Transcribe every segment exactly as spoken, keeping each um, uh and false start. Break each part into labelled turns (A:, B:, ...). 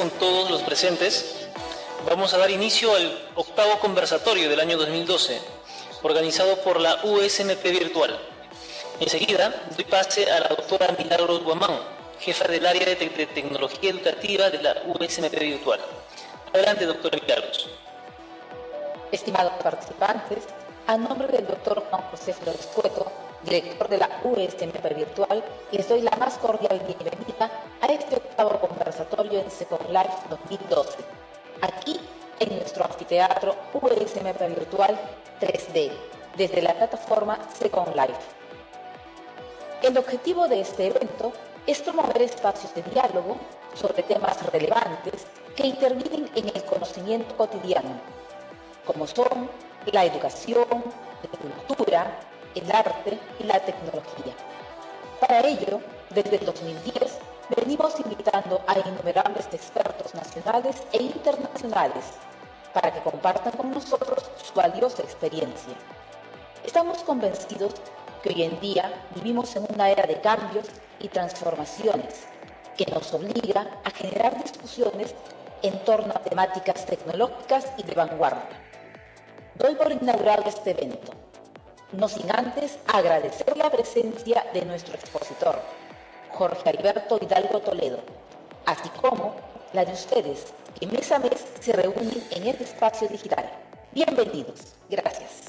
A: con todos los presentes. Vamos a dar inicio al octavo conversatorio del año dos mil doce, organizado por la U S M P Virtual. Enseguida doy pase a la doctora Milagros Guamán, jefa del área de, te de Tecnología Educativa de la U S M P Virtual. Adelante, doctora Milagros.
B: Estimados participantes, a nombre del doctor Juan José Flores Cueto, director de la U S M P Virtual, les doy la más cordial bienvenida a este octavo conversatorio en Second Life dos mil doce, aquí en nuestro anfiteatro U S M P Virtual tres D, desde la plataforma Second Life. El objetivo de este evento es promover espacios de diálogo sobre temas relevantes que intervienen en el conocimiento cotidiano, como son la educación, la cultura, el arte y la tecnología. Para ello, desde el dos mil diez, venimos invitando a innumerables expertos nacionales e internacionales para que compartan con nosotros su valiosa experiencia. Estamos convencidos que hoy en día vivimos en una era de cambios y transformaciones que nos obliga a generar discusiones en torno a temáticas tecnológicas y de vanguardia. Doy por inaugurado este evento, no sin antes agradecer la presencia de nuestro expositor, Jorge Alberto Hidalgo Toledo, así como la de ustedes, que mes a mes se reúnen en este espacio digital. Bienvenidos. Gracias.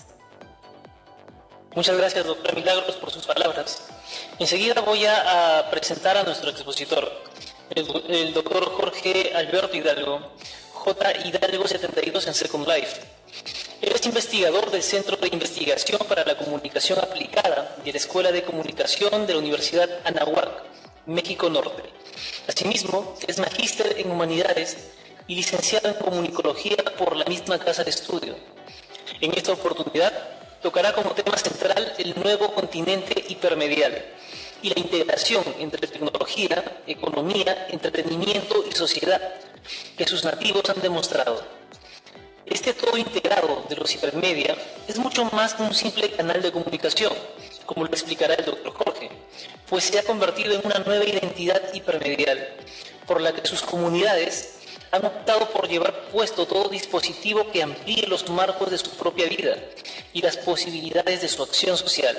A: Muchas gracias, doctora Milagros, por sus palabras. Enseguida voy a, a presentar a nuestro expositor, el, el doctor Jorge Alberto Hidalgo, J. Hidalgo setenta y dos en Second Life. Él es investigador del Centro de Investigación para la Comunicación Aplicada de la Escuela de Comunicación de la Universidad Anáhuac, México Norte. Asimismo, es magíster en Humanidades y licenciado en Comunicología por la misma casa de estudio. En esta oportunidad, tocará como tema central el nuevo continente hipermedial y la integración entre tecnología, economía, entretenimiento y sociedad que sus nativos han demostrado. Este todo integrado de los hipermedia es mucho más que un simple canal de comunicación, como lo explicará el doctor Jorge, pues se ha convertido en una nueva identidad hipermedial, por la que sus comunidades han optado por llevar puesto todo dispositivo que amplíe los marcos de su propia vida y las posibilidades de su acción social.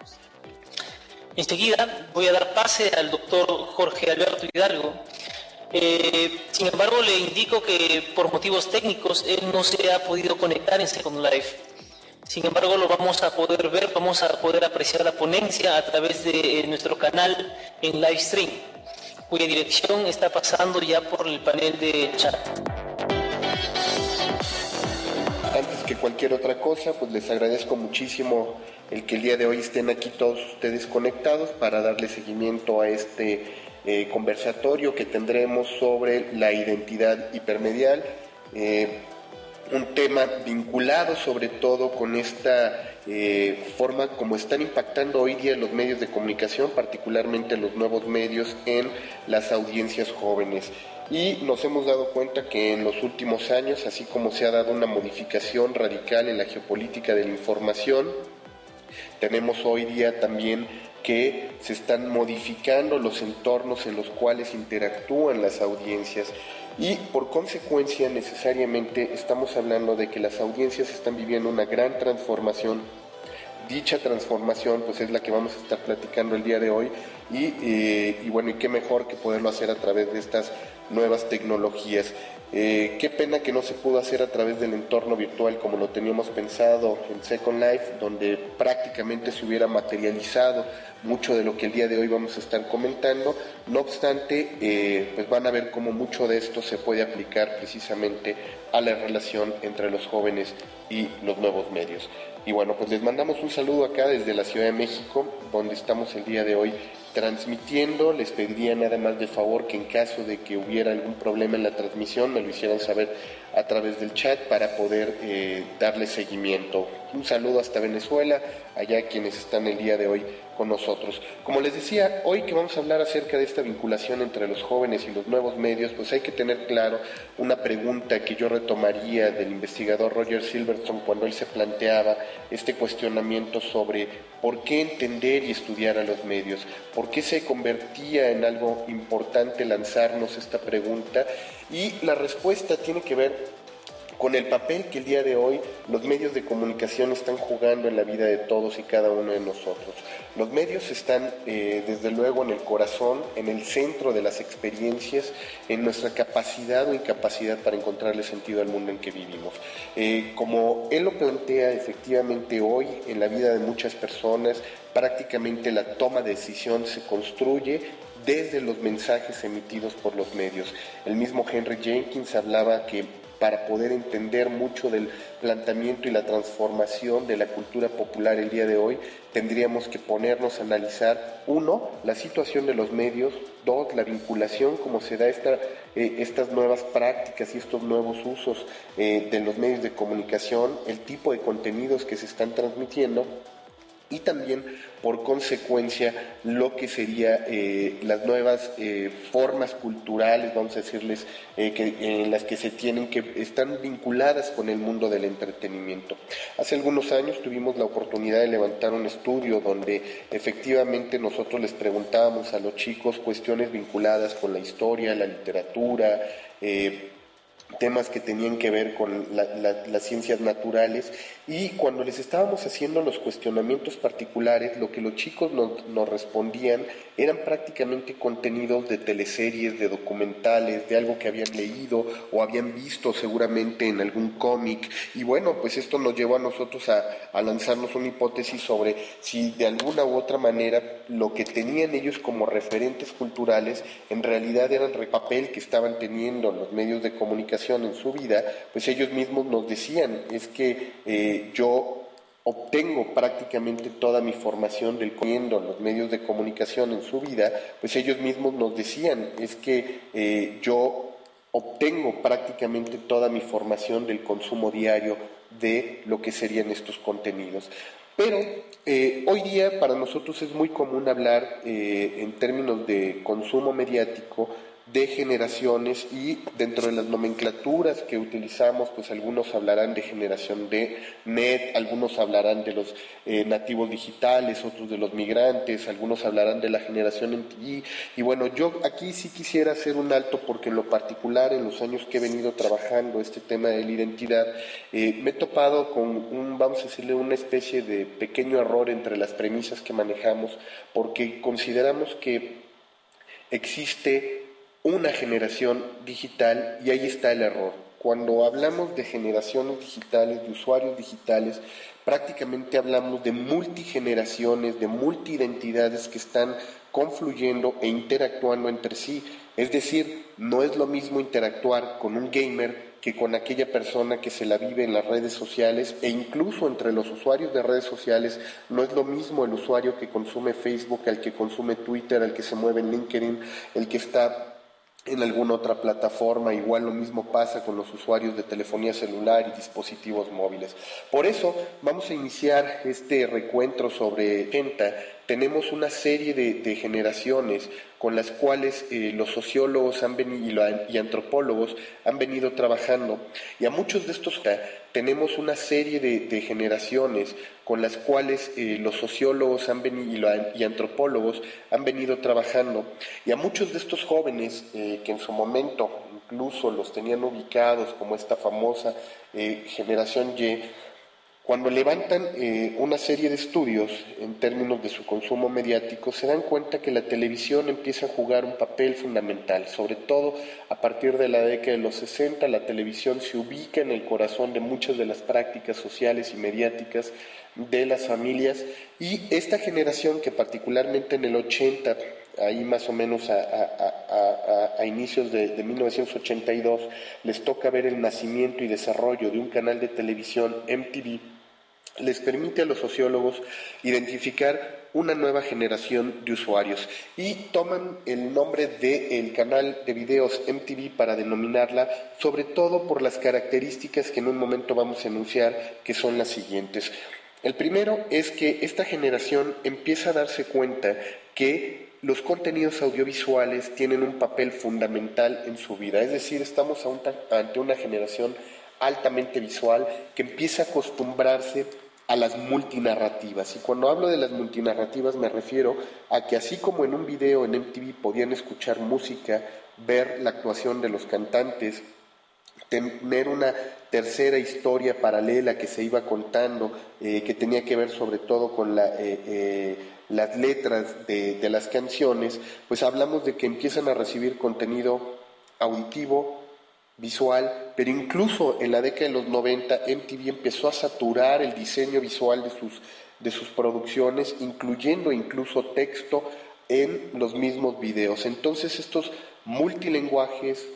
A: Enseguida voy a dar pase al doctor Jorge Alberto Hidalgo. Eh, sin embargo, le indico que por motivos técnicos él no se ha podido conectar en Second Life. Sin embargo, lo vamos a poder ver, vamos a poder apreciar la ponencia a través de eh, nuestro canal en live stream, cuya dirección está pasando ya por el panel de chat.
C: Antes que cualquier otra cosa, pues les agradezco muchísimo el que el día de hoy estén aquí todos ustedes conectados para darle seguimiento a este eh, conversatorio que tendremos sobre la identidad hipermedial, eh, un tema vinculado sobre todo con esta eh, forma como están impactando hoy día los medios de comunicación, particularmente los nuevos medios en las audiencias jóvenes. Y nos hemos dado cuenta que en los últimos años, así como se ha dado una modificación radical en la geopolítica de la información, tenemos hoy día también que se están modificando los entornos en los cuales interactúan las audiencias y por consecuencia necesariamente estamos hablando de que las audiencias están viviendo una gran transformación. Dicha transformación pues es la que vamos a estar platicando el día de hoy y, eh, y bueno, y qué mejor que poderlo hacer a través de estas nuevas tecnologías. Eh, qué pena que no se pudo hacer a través del entorno virtual como lo teníamos pensado en Second Life, donde prácticamente se hubiera materializado mucho de lo que el día de hoy vamos a estar comentando. No obstante, eh, pues van a ver cómo mucho de esto se puede aplicar precisamente a la relación entre los jóvenes y los nuevos medios. Y bueno, pues les mandamos un saludo acá desde la Ciudad de México, donde estamos el día de hoy transmitiendo. Les pediría nada más de favor que en caso de que hubiera algún problema en la transmisión me lo hicieran saber a través del chat para poder eh, darle seguimiento. Un saludo hasta Venezuela, allá quienes están el día de hoy con nosotros. Como les decía, hoy que vamos a hablar acerca de esta vinculación entre los jóvenes y los nuevos medios, pues hay que tener claro una pregunta que yo retomaría del investigador Roger Silverstone cuando él se planteaba este cuestionamiento sobre por qué entender y estudiar a los medios, por qué se convertía en algo importante lanzarnos esta pregunta, y la respuesta tiene que ver con el papel que el día de hoy los medios de comunicación están jugando en la vida de todos y cada uno de nosotros. Los medios están, eh, desde luego, en el corazón, en el centro de las experiencias, en nuestra capacidad o incapacidad para encontrarle sentido al mundo en que vivimos. Eh, como él lo plantea, efectivamente hoy, en la vida de muchas personas, prácticamente la toma de decisión se construye desde los mensajes emitidos por los medios. El mismo Henry Jenkins hablaba que para poder entender mucho del planteamiento y la transformación de la cultura popular el día de hoy, tendríamos que ponernos a analizar, uno, la situación de los medios, dos, la vinculación, cómo se da esta, eh, estas nuevas prácticas y estos nuevos usos eh, de los medios de comunicación, el tipo de contenidos que se están transmitiendo, y también, por consecuencia, lo que sería eh, las nuevas eh, formas culturales, vamos a decirles, eh, que, en las que se tienen, que están vinculadas con el mundo del entretenimiento. Hace algunos años tuvimos la oportunidad de levantar un estudio donde efectivamente nosotros les preguntábamos a los chicos cuestiones vinculadas con la historia, la literatura, eh, temas que tenían que ver con la, la, las ciencias naturales, y cuando les estábamos haciendo los cuestionamientos particulares, lo que los chicos nos, nos respondían eran prácticamente contenidos de teleseries, de documentales, de algo que habían leído o habían visto seguramente en algún cómic, y bueno, pues esto nos llevó a nosotros a, a lanzarnos una hipótesis sobre si de alguna u otra manera lo que tenían ellos como referentes culturales en realidad eran el papel que estaban teniendo los medios de comunicación en su vida. Pues ellos mismos nos decían, es que eh, yo obtengo prácticamente toda mi formación del viendo los medios de comunicación en su vida, pues ellos mismos nos decían, es que eh, yo obtengo prácticamente toda mi formación del consumo diario de lo que serían estos contenidos. Pero eh, hoy día para nosotros es muy común hablar eh, en términos de consumo mediático de generaciones, y dentro de las nomenclaturas que utilizamos, pues algunos hablarán de generación de net, algunos hablarán de los eh, nativos digitales, otros de los migrantes, algunos hablarán de la generación M T V, y bueno, yo aquí sí quisiera hacer un alto porque en lo particular, en los años que he venido trabajando este tema de la identidad, eh, me he topado con un, vamos a decirle, una especie de pequeño error entre las premisas que manejamos, porque consideramos que existe una generación digital, y ahí está el error. Cuando hablamos de generaciones digitales, de usuarios digitales, prácticamente hablamos de multigeneraciones, de multiidentidades que están confluyendo e interactuando entre sí. Es decir, no es lo mismo interactuar con un gamer que con aquella persona que se la vive en las redes sociales, e incluso entre los usuarios de redes sociales no es lo mismo el usuario que consume Facebook, al que consume Twitter, al que se mueve en LinkedIn, el que está en alguna otra plataforma. Igual lo mismo pasa con los usuarios de telefonía celular y dispositivos móviles. Por eso vamos a iniciar este recuento sobre ochenta. Tenemos una serie de, de generaciones con las cuales eh, los sociólogos han venido, y antropólogos han venido trabajando, y a muchos de estos tenemos una serie de, de generaciones con las cuales eh, los sociólogos han venido, y antropólogos han venido trabajando, y a muchos de estos jóvenes eh, que en su momento incluso los tenían ubicados como esta famosa eh, generación Y, cuando levantan eh, una serie de estudios en términos de su consumo mediático, se dan cuenta que la televisión empieza a jugar un papel fundamental. Sobre todo a partir de la década de los sesenta, la televisión se ubica en el corazón de muchas de las prácticas sociales y mediáticas de las familias, y esta generación que particularmente en el ochenta, ahí más o menos a, a, a, a inicios de, de mil novecientos ochenta y dos, les toca ver el nacimiento y desarrollo de un canal de televisión M T V, les permite a los sociólogos identificar una nueva generación de usuarios y toman el nombre del canal de videos M T V para denominarla, sobre todo por las características que en un momento vamos a enunciar, que son las siguientes. El primero es que esta generación empieza a darse cuenta que los contenidos audiovisuales tienen un papel fundamental en su vida, es decir, estamos ante una generación altamente visual que empieza a acostumbrarse a las multinarrativas. Y cuando hablo de las multinarrativas me refiero a que así como en un video en M T V podían escuchar música, ver la actuación de los cantantes, tener una tercera historia paralela que se iba contando, eh, que tenía que ver sobre todo con la, eh, eh, las letras de, de las canciones, pues hablamos de que empiezan a recibir contenido auditivo, visual, pero incluso en la década de los noventa M T V empezó a saturar el diseño visual de sus, de sus producciones, incluyendo incluso texto en los mismos videos. Entonces estos multilenguajes,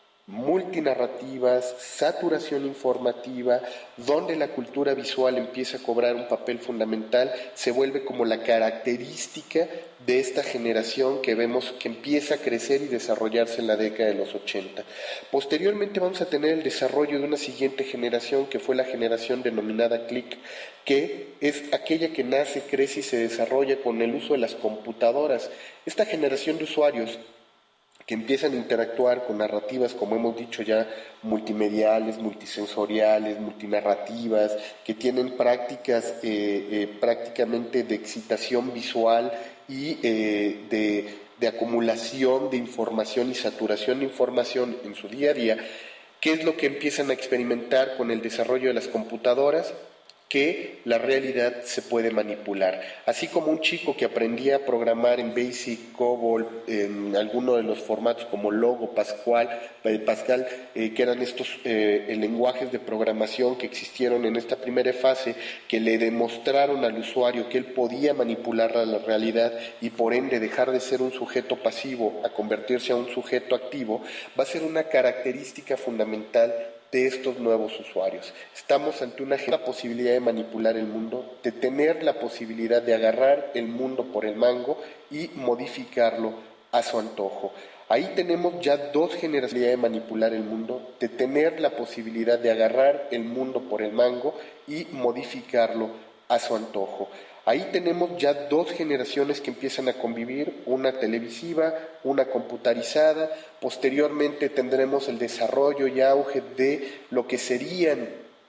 C: multinarrativas, saturación informativa, donde la cultura visual empieza a cobrar un papel fundamental, se vuelve como la característica de esta generación que vemos que empieza a crecer y desarrollarse en la década de los ochenta. Posteriormente vamos a tener el desarrollo de una siguiente generación que fue la generación denominada Click, que es aquella que nace, crece y se desarrolla con el uso de las computadoras. Esta generación de usuarios que empiezan a interactuar con narrativas, como hemos dicho ya, multimediales, multisensoriales, multinarrativas, que tienen prácticas eh, eh, prácticamente de excitación visual y eh, de, de acumulación de información y saturación de información en su día a día. ¿Qué es lo que empiezan a experimentar con el desarrollo de las computadoras? Que la realidad se puede manipular. Así como un chico que aprendía a programar en BASIC, COBOL, en alguno de los formatos como Logo, Pascual, eh, Pascal, eh, que eran estos eh, lenguajes de programación que existieron en esta primera fase, que le demostraron al usuario que él podía manipular la realidad y por ende dejar de ser un sujeto pasivo a convertirse a un sujeto activo, va a ser una característica fundamental de estos nuevos usuarios. Estamos ante una posibilidad de manipular el mundo, de tener la posibilidad de agarrar el mundo por el mango y modificarlo a su antojo. Ahí tenemos ya dos generaciones de manipular el mundo, de tener la posibilidad de agarrar el mundo por el mango y modificarlo a su antojo. Ahí tenemos ya dos generaciones que empiezan a convivir, una televisiva, una computarizada. Posteriormente tendremos el desarrollo y auge de lo que serían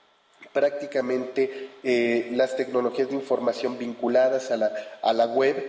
C: prácticamente eh, las tecnologías de información vinculadas a la, a la web.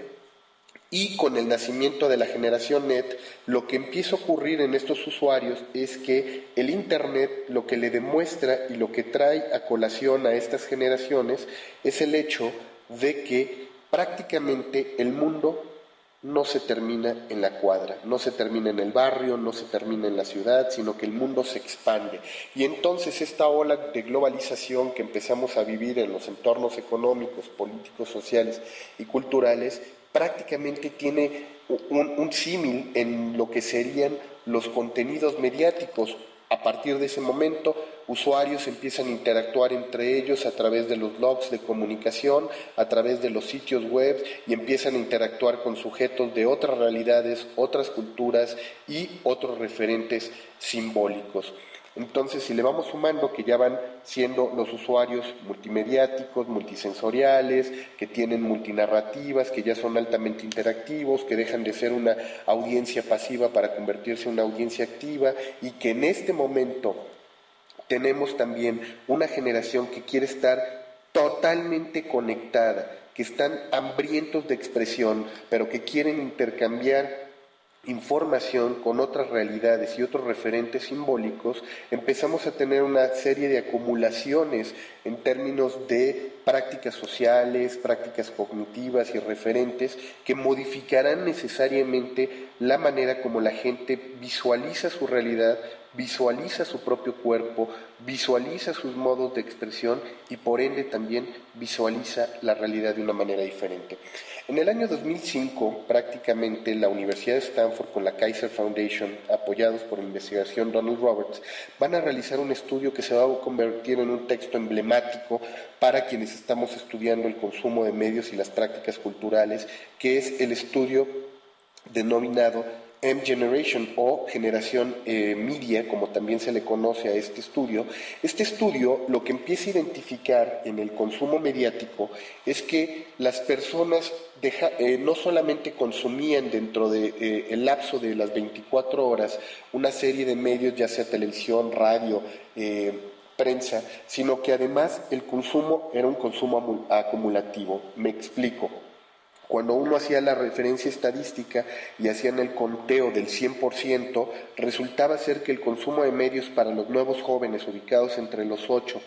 C: Y con el nacimiento de la generación Net, lo que empieza a ocurrir en estos usuarios es que el Internet lo que le demuestra y lo que trae a colación a estas generaciones es el hecho de que prácticamente el mundo no se termina en la cuadra, no se termina en el barrio, no se termina en la ciudad, sino que el mundo se expande. Y entonces esta ola de globalización que empezamos a vivir en los entornos económicos, políticos, sociales y culturales, prácticamente tiene un, un símil en lo que serían los contenidos mediáticos. A partir de ese momento, usuarios empiezan a interactuar entre ellos a través de los blogs de comunicación, a través de los sitios web y empiezan a interactuar con sujetos de otras realidades, otras culturas y otros referentes simbólicos. Entonces, si le vamos sumando que ya van siendo los usuarios multimediáticos, multisensoriales, que tienen multinarrativas, que ya son altamente interactivos, que dejan de ser una audiencia pasiva para convertirse en una audiencia activa y que en este momento tenemos también una generación que quiere estar totalmente conectada, que están hambrientos de expresión, pero que quieren intercambiar información con otras realidades y otros referentes simbólicos, empezamos a tener una serie de acumulaciones en términos de prácticas sociales, prácticas cognitivas y referentes que modificarán necesariamente la manera como la gente visualiza su realidad, visualiza su propio cuerpo, visualiza sus modos de expresión y por ende también visualiza la realidad de una manera diferente. En el año dos mil cinco, prácticamente la Universidad de Stanford con la Kaiser Foundation, apoyados por la investigación Donald Roberts, van a realizar un estudio que se va a convertir en un texto emblemático para quienes estamos estudiando el consumo de medios y las prácticas culturales, que es el estudio denominado M Generation o generación eh, media, como también se le conoce a este estudio. Este estudio lo que empieza a identificar en el consumo mediático es que las personas deja, eh, no solamente consumían dentro del de, eh, lapso de las veinticuatro horas una serie de medios, ya sea televisión, radio, eh, prensa, sino que además el consumo era un consumo acumulativo. Me explico. Cuando uno hacía la referencia estadística y hacían el conteo del cien por ciento, resultaba ser que el consumo de medios para los nuevos jóvenes ubicados entre los ocho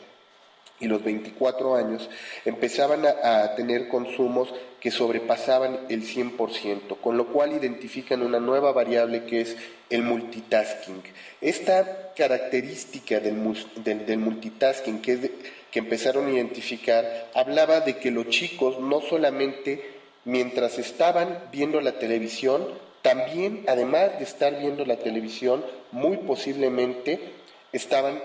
C: y los veinticuatro años empezaban a, a tener consumos que sobrepasaban el cien por ciento, con lo cual identifican una nueva variable que es el multitasking. Esta característica del, del, del multitasking que, de, que empezaron a identificar hablaba de que los chicos no solamente mientras estaban viendo la televisión, también, además de estar viendo la televisión, muy posiblemente estaban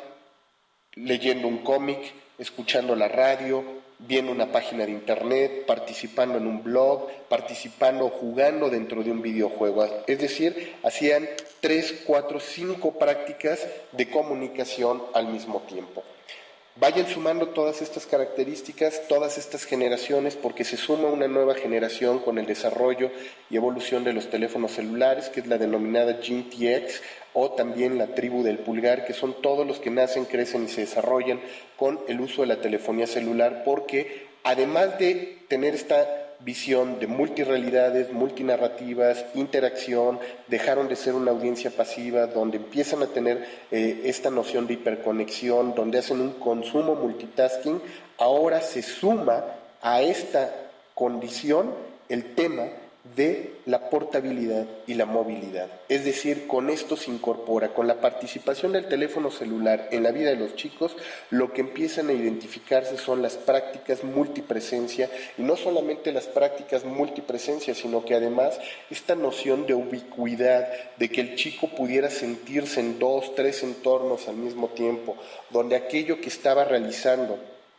C: leyendo un cómic, escuchando la radio, viendo una página de internet, participando en un blog, participando o jugando dentro de un videojuego. Es decir, hacían tres, cuatro, cinco prácticas de comunicación al mismo tiempo. Vayan sumando todas estas características, todas estas generaciones, porque se suma una nueva generación con el desarrollo y evolución de los teléfonos celulares, que es la denominada Gen T X, o también la tribu del pulgar, que son todos los que nacen, crecen y se desarrollan con el uso de la telefonía celular, porque además de tener esta visión de multirrealidades, multinarrativas, interacción, dejaron de ser una audiencia pasiva, donde empiezan a tener eh, esta noción de hiperconexión, donde hacen un consumo multitasking. Ahora se suma a esta condición el tema de la portabilidad y la movilidad. Es decir, con esto se incorpora, con la participación del teléfono celular en la vida de los chicos, lo que empiezan a identificarse son las prácticas multipresencia, y no solamente las prácticas multipresencia, sino que además esta noción de ubicuidad, de que el chico pudiera sentirse en dos, tres entornos al mismo tiempo, donde aquello que estaba realizando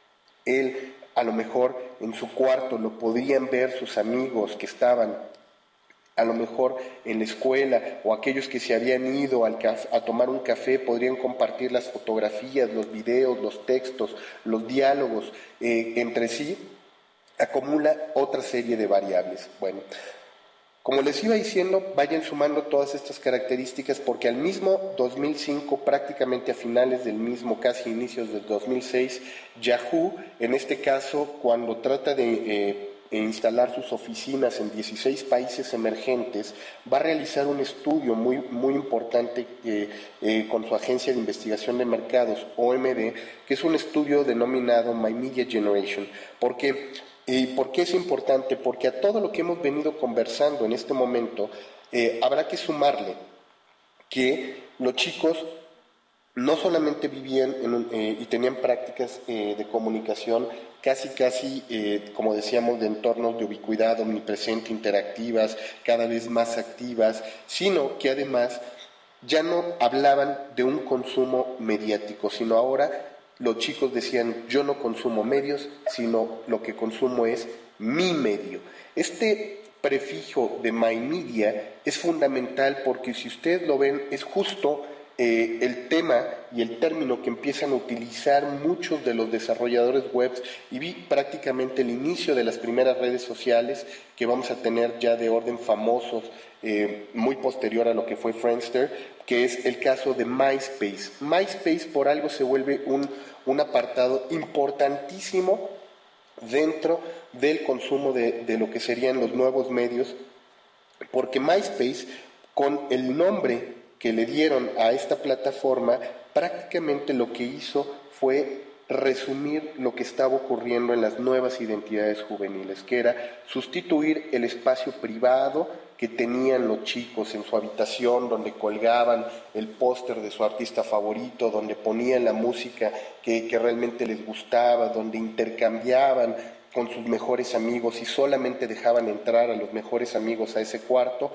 C: él a lo mejor en su cuarto lo podrían ver sus amigos que estaban a lo mejor en la escuela, o aquellos que se habían ido al caf- a tomar un café podrían compartir las fotografías, los videos, los textos, los diálogos eh, entre sí, acumula otra serie de variables. Bueno, como les iba diciendo, vayan sumando todas estas características, porque al mismo dos mil cinco, prácticamente a finales del mismo, casi inicios del dos mil seis, Yahoo, en este caso, cuando trata de eh, instalar sus oficinas en dieciséis países emergentes, va a realizar un estudio muy, muy importante eh, eh, con su agencia de investigación de mercados, O M D, que es un estudio denominado My Media Generation, porque ¿y por qué es importante? Porque a todo lo que hemos venido conversando en este momento, eh, habrá que sumarle que los chicos no solamente vivían en un, eh, y tenían prácticas eh, de comunicación casi, casi, eh, como decíamos, de entornos de ubicuidad omnipresente, interactivas, cada vez más activas, sino que además ya no hablaban de un consumo mediático, sino ahora los chicos decían: yo no consumo medios, sino lo que consumo es mi medio. Este prefijo de my media es fundamental, porque si ustedes lo ven, es justo eh, el tema y el término que empiezan a utilizar muchos de los desarrolladores web, y vi prácticamente el inicio de las primeras redes sociales que vamos a tener ya de orden famosos, eh, muy posterior a lo que fue Friendster, que es el caso de MySpace. MySpace por algo se vuelve un, un apartado importantísimo dentro del consumo de, de lo que serían los nuevos medios, porque MySpace, con el nombre que le dieron a esta plataforma, prácticamente lo que hizo fue resumir lo que estaba ocurriendo en las nuevas identidades juveniles, que era sustituir el espacio privado que tenían los chicos en su habitación, donde colgaban el póster de su artista favorito, donde ponían la música que, que realmente les gustaba, donde intercambiaban con sus mejores amigos y solamente dejaban entrar a los mejores amigos a ese cuarto.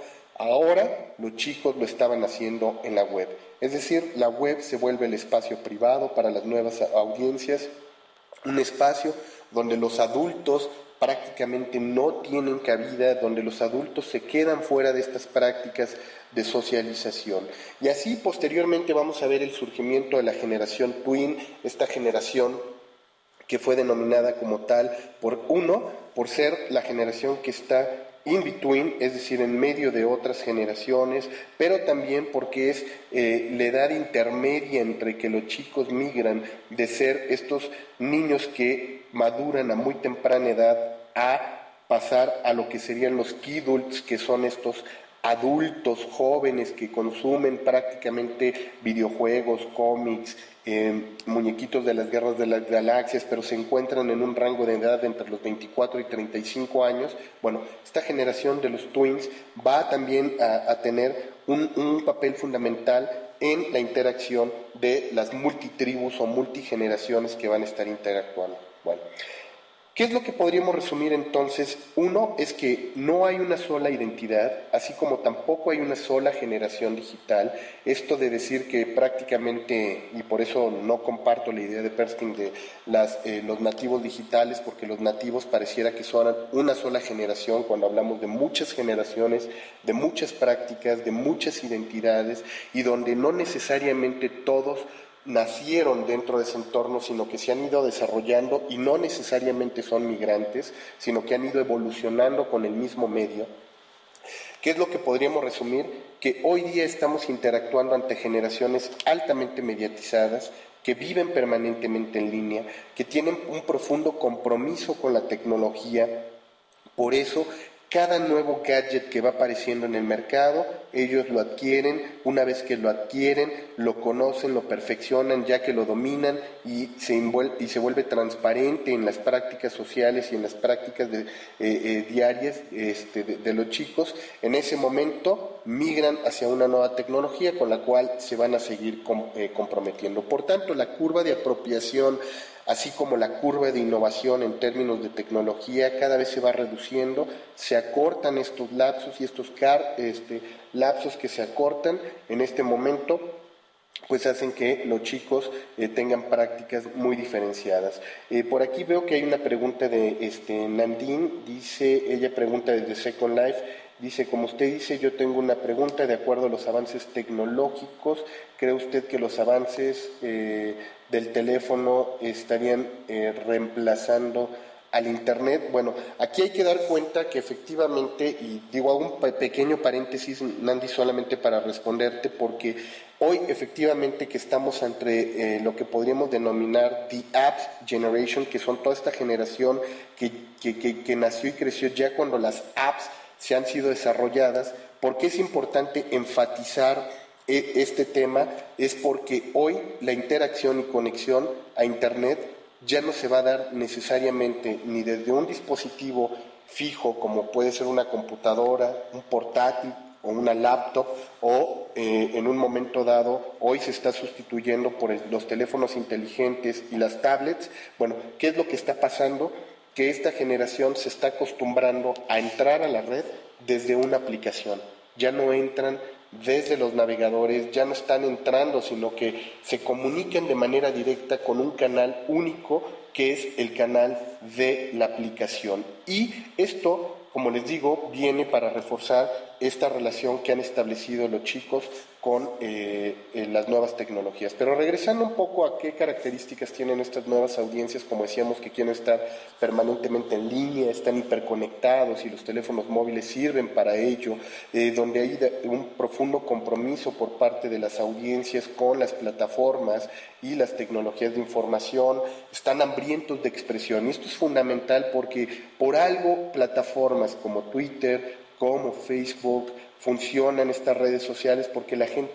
C: Ahora los chicos lo estaban haciendo en la web. Es decir, la web se vuelve el espacio privado para las nuevas audiencias, un espacio donde los adultos prácticamente no tienen cabida, donde los adultos se quedan fuera de estas prácticas de socialización. Y así posteriormente vamos a ver el surgimiento de la generación Twin, esta generación que fue denominada como tal por uno, por ser la generación que está in between, es decir, en medio de otras generaciones, pero también porque es eh, la edad intermedia entre que los chicos migran de ser estos niños que maduran a muy temprana edad a pasar a lo que serían los kidults, que son estos adultos jóvenes que consumen prácticamente videojuegos, cómics, eh, muñequitos de las guerras de las galaxias, pero se encuentran en un rango de edad entre los veinticuatro y treinta y cinco años. Bueno, esta generación de los Twins va también a, a tener un, un papel fundamental en la interacción de las multitribus o multigeneraciones que van a estar interactuando. Bueno, ¿qué es lo que podríamos resumir entonces? Uno es que no hay una sola identidad, así como tampoco hay una sola generación digital. Esto de decir que prácticamente, y por eso no comparto la idea de Perskins de las, eh, los nativos digitales, porque los nativos pareciera que son una sola generación, cuando hablamos de muchas generaciones, de muchas prácticas, de muchas identidades, y donde no necesariamente todos nacieron dentro de ese entorno, sino que se han ido desarrollando y no necesariamente son migrantes, sino que han ido evolucionando con el mismo medio. ¿Qué es lo que podríamos resumir? Que hoy día estamos interactuando ante generaciones altamente mediatizadas, que viven permanentemente en línea, que tienen un profundo compromiso con la tecnología. Por eso, cada nuevo gadget que va apareciendo en el mercado, ellos lo adquieren. Una vez que lo adquieren, lo conocen, lo perfeccionan, ya que lo dominan y se, envuelve, y se vuelve transparente en las prácticas sociales y en las prácticas de, eh, eh, diarias este, de, de los chicos. En ese momento migran hacia una nueva tecnología con la cual se van a seguir com, eh, comprometiendo. Por tanto, la curva de apropiación, así como la curva de innovación en términos de tecnología, cada vez se va reduciendo, se acortan estos lapsos y estos car, este, lapsos que se acortan en este momento, pues hacen que los chicos eh, tengan prácticas muy diferenciadas. Eh, por aquí veo que hay una pregunta de este, Nandine, dice, ella pregunta desde Second Life, dice, como usted dice, yo tengo una pregunta, de acuerdo a los avances tecnológicos, ¿cree usted que los avances eh, del teléfono estarían eh, reemplazando al Internet? Bueno, aquí hay que dar cuenta que efectivamente, y digo hago un pequeño paréntesis, Nandi, solamente para responderte, porque hoy efectivamente que estamos entre eh, lo que podríamos denominar The Apps Generation, que son toda esta generación que, que, que, que nació y creció ya cuando las apps se han sido desarrolladas. ¿Por qué es importante enfatizar este tema? Es porque hoy la interacción y conexión a Internet ya no se va a dar necesariamente ni desde un dispositivo fijo, como puede ser una computadora, un portátil o una laptop, o eh, en un momento dado, hoy se está sustituyendo por el, los teléfonos inteligentes y las tablets. Bueno, ¿qué es lo que está pasando? Que esta generación se está acostumbrando a entrar a la red desde una aplicación. Ya no entran desde los navegadores, ya no están entrando, sino que se comunican de manera directa con un canal único, que es el canal de la aplicación. Y esto, como les digo, viene para reforzar esta relación que han establecido los chicos con eh, eh, las nuevas tecnologías. Pero regresando un poco a qué características tienen estas nuevas audiencias, como decíamos, que quieren estar permanentemente en línea, están hiperconectados y los teléfonos móviles sirven para ello, eh, donde hay un profundo compromiso por parte de las audiencias con las plataformas y las tecnologías de información, están hambrientos de expresión. Y esto es fundamental porque por algo plataformas como Twitter, como Facebook, funcionan estas redes sociales, porque la gente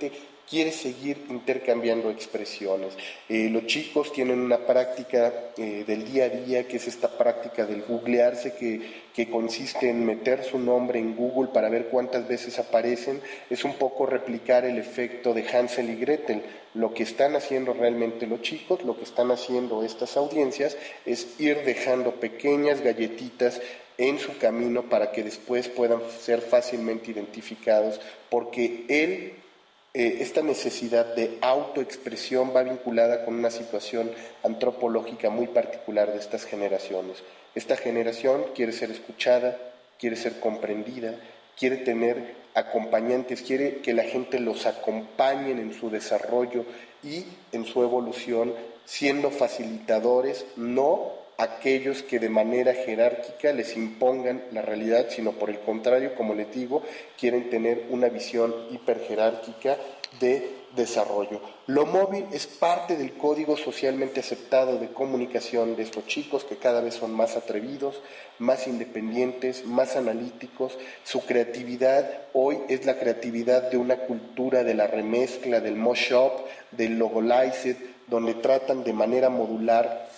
C: quiere seguir intercambiando expresiones. Eh, los chicos tienen una práctica eh, del día a día, que es esta práctica del googlearse, que, que consiste en meter su nombre en Google para ver cuántas veces aparecen. Es un poco replicar el efecto de Hansel y Gretel. Lo que están haciendo realmente los chicos, lo que están haciendo estas audiencias, es ir dejando pequeñas galletitas en su camino para que después puedan ser fácilmente identificados, porque él, eh, esta necesidad de autoexpresión va vinculada con una situación antropológica muy particular de estas generaciones. Esta generación quiere ser escuchada, quiere ser comprendida, quiere tener acompañantes, quiere que la gente los acompañe en su desarrollo y en su evolución, siendo facilitadores, no aquellos que de manera jerárquica les impongan la realidad, sino por el contrario, como les digo, quieren tener una visión hiperjerárquica de desarrollo. Lo móvil es parte del código socialmente aceptado de comunicación de estos chicos, que cada vez son más atrevidos, más independientes, más analíticos. Su creatividad hoy es la creatividad de una cultura de la remezcla, del mashup, del localized, donde tratan de manera modular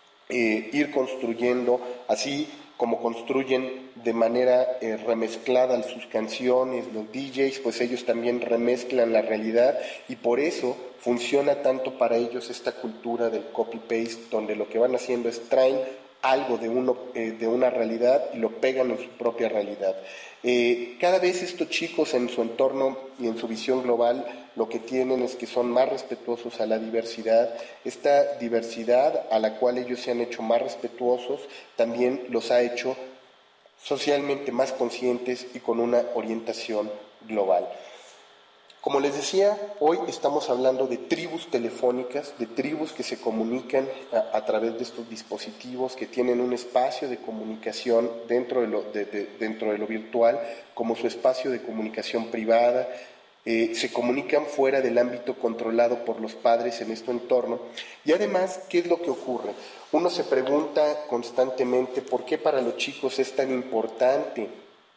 C: Eh, ir construyendo, así como construyen de manera eh, remezclada sus canciones, los D Js, pues ellos también remezclan la realidad, y por eso funciona tanto para ellos esta cultura del copy-paste, donde lo que van haciendo es traen algo de, uno, eh, de una realidad y lo pegan en su propia realidad. Eh, cada vez estos chicos en su entorno y en su visión global lo que tienen es que son más respetuosos a la diversidad. Esta diversidad a la cual ellos se han hecho más respetuosos también los ha hecho socialmente más conscientes y con una orientación global. Como les decía, hoy estamos hablando de tribus telefónicas, de tribus que se comunican a, a través de estos dispositivos, que tienen un espacio de comunicación dentro de lo, de, de, dentro de lo virtual, como su espacio de comunicación privada. Eh, se comunican fuera del ámbito controlado por los padres en este entorno. Y además, ¿qué es lo que ocurre? Uno se pregunta constantemente por qué para los chicos es tan importante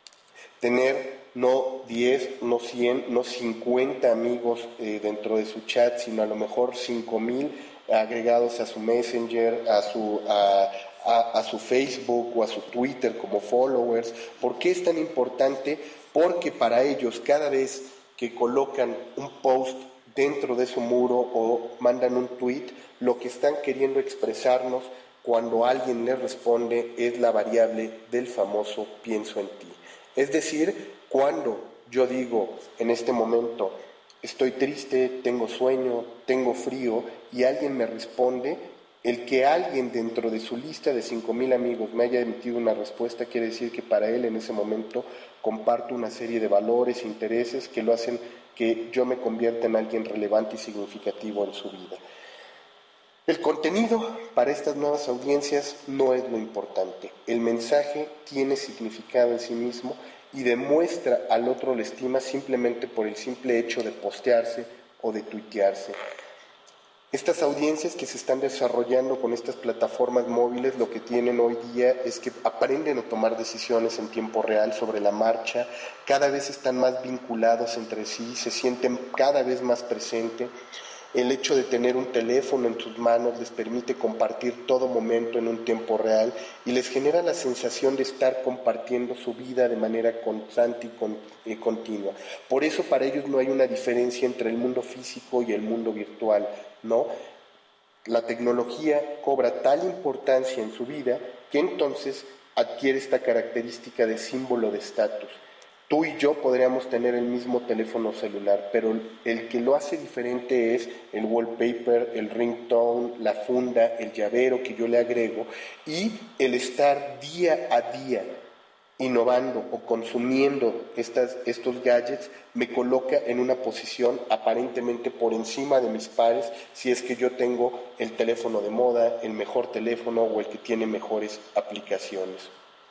C: tener no diez, no cien, no cincuenta amigos eh, dentro de su chat, sino a lo mejor cinco mil agregados a su Messenger, a su, a, a, a su Facebook o a su Twitter como followers. ¿Por qué es tan importante? Porque para ellos, cada vez que colocan un post dentro de su muro o mandan un tweet, lo que están queriendo expresarnos cuando alguien les responde es la variable del famoso pienso en ti. Es decir, cuando yo digo en este momento estoy triste, tengo sueño, tengo frío, y alguien me responde, el que alguien dentro de su lista de cinco mil amigos me haya emitido una respuesta quiere decir que para él en ese momento comparto una serie de valores, intereses que lo hacen que yo me convierta en alguien relevante y significativo en su vida. El contenido para estas nuevas audiencias no es lo importante. El mensaje tiene significado en sí mismo y demuestra al otro la estima simplemente por el simple hecho de postearse o de tuitearse. Estas audiencias que se están desarrollando con estas plataformas móviles lo que tienen hoy día es que aprenden a tomar decisiones en tiempo real sobre la marcha, cada vez están más vinculados entre sí, se sienten cada vez más presentes. El hecho de tener un teléfono en sus manos les permite compartir todo momento en un tiempo real y les genera la sensación de estar compartiendo su vida de manera constante y con, eh, continua. Por eso para ellos no hay una diferencia entre el mundo físico y el mundo virtual, ¿no? La tecnología cobra tal importancia en su vida que entonces adquiere esta característica de símbolo de estatus. Tú y yo podríamos tener el mismo teléfono celular, pero el que lo hace diferente es el wallpaper, el ringtone, la funda, el llavero que yo le agrego, y el estar día a día innovando o consumiendo estas, estos gadgets me coloca en una posición aparentemente por encima de mis pares si es que yo tengo el teléfono de moda, el mejor teléfono o el que tiene mejores aplicaciones.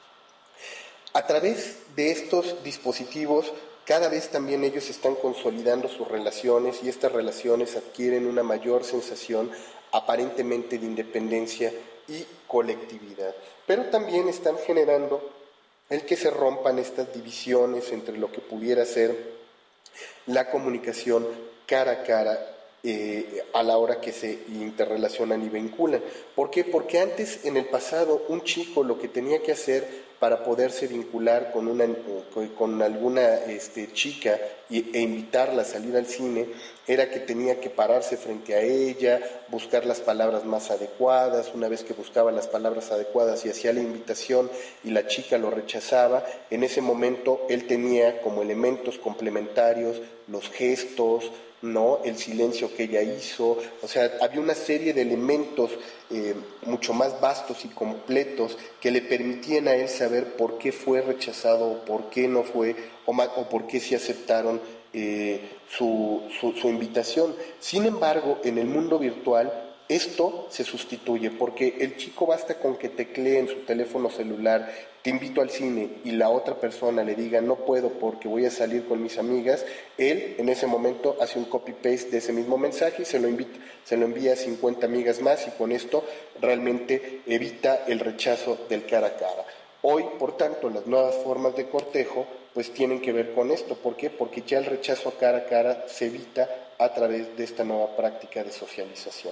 C: A través de estos dispositivos, cada vez también ellos están consolidando sus relaciones y estas relaciones adquieren una mayor sensación aparentemente de independencia y colectividad. Pero también están generando el que se rompan estas divisiones entre lo que pudiera ser la comunicación cara a cara eh, a la hora que se interrelacionan y vinculan. ¿Por qué? Porque antes, en el pasado, un chico lo que tenía que hacer para poderse vincular con, una, con alguna este, chica y, e invitarla a salir al cine, era que tenía que pararse frente a ella, buscar las palabras más adecuadas. Una vez que buscaba las palabras adecuadas y hacía la invitación y la chica lo rechazaba, en ese momento él tenía como elementos complementarios los gestos, ¿no?, el silencio que ella hizo. O sea, había una serie de elementos eh, mucho más vastos y completos que le permitían a él saber por qué fue rechazado o por qué no fue, o, más, o por qué sí aceptaron eh, su, su, su invitación. Sin embargo, en el mundo virtual esto se sustituye, porque el chico basta con que teclee en su teléfono celular te invito al cine y la otra persona le diga no puedo porque voy a salir con mis amigas, él en ese momento hace un copy-paste de ese mismo mensaje y se lo, invita, se lo envía a cincuenta amigas más, y con esto realmente evita el rechazo del cara a cara. Hoy, por tanto, las nuevas formas de cortejo pues tienen que ver con esto. ¿Por qué? Porque ya el rechazo a cara a cara se evita a través de esta nueva práctica de socialización.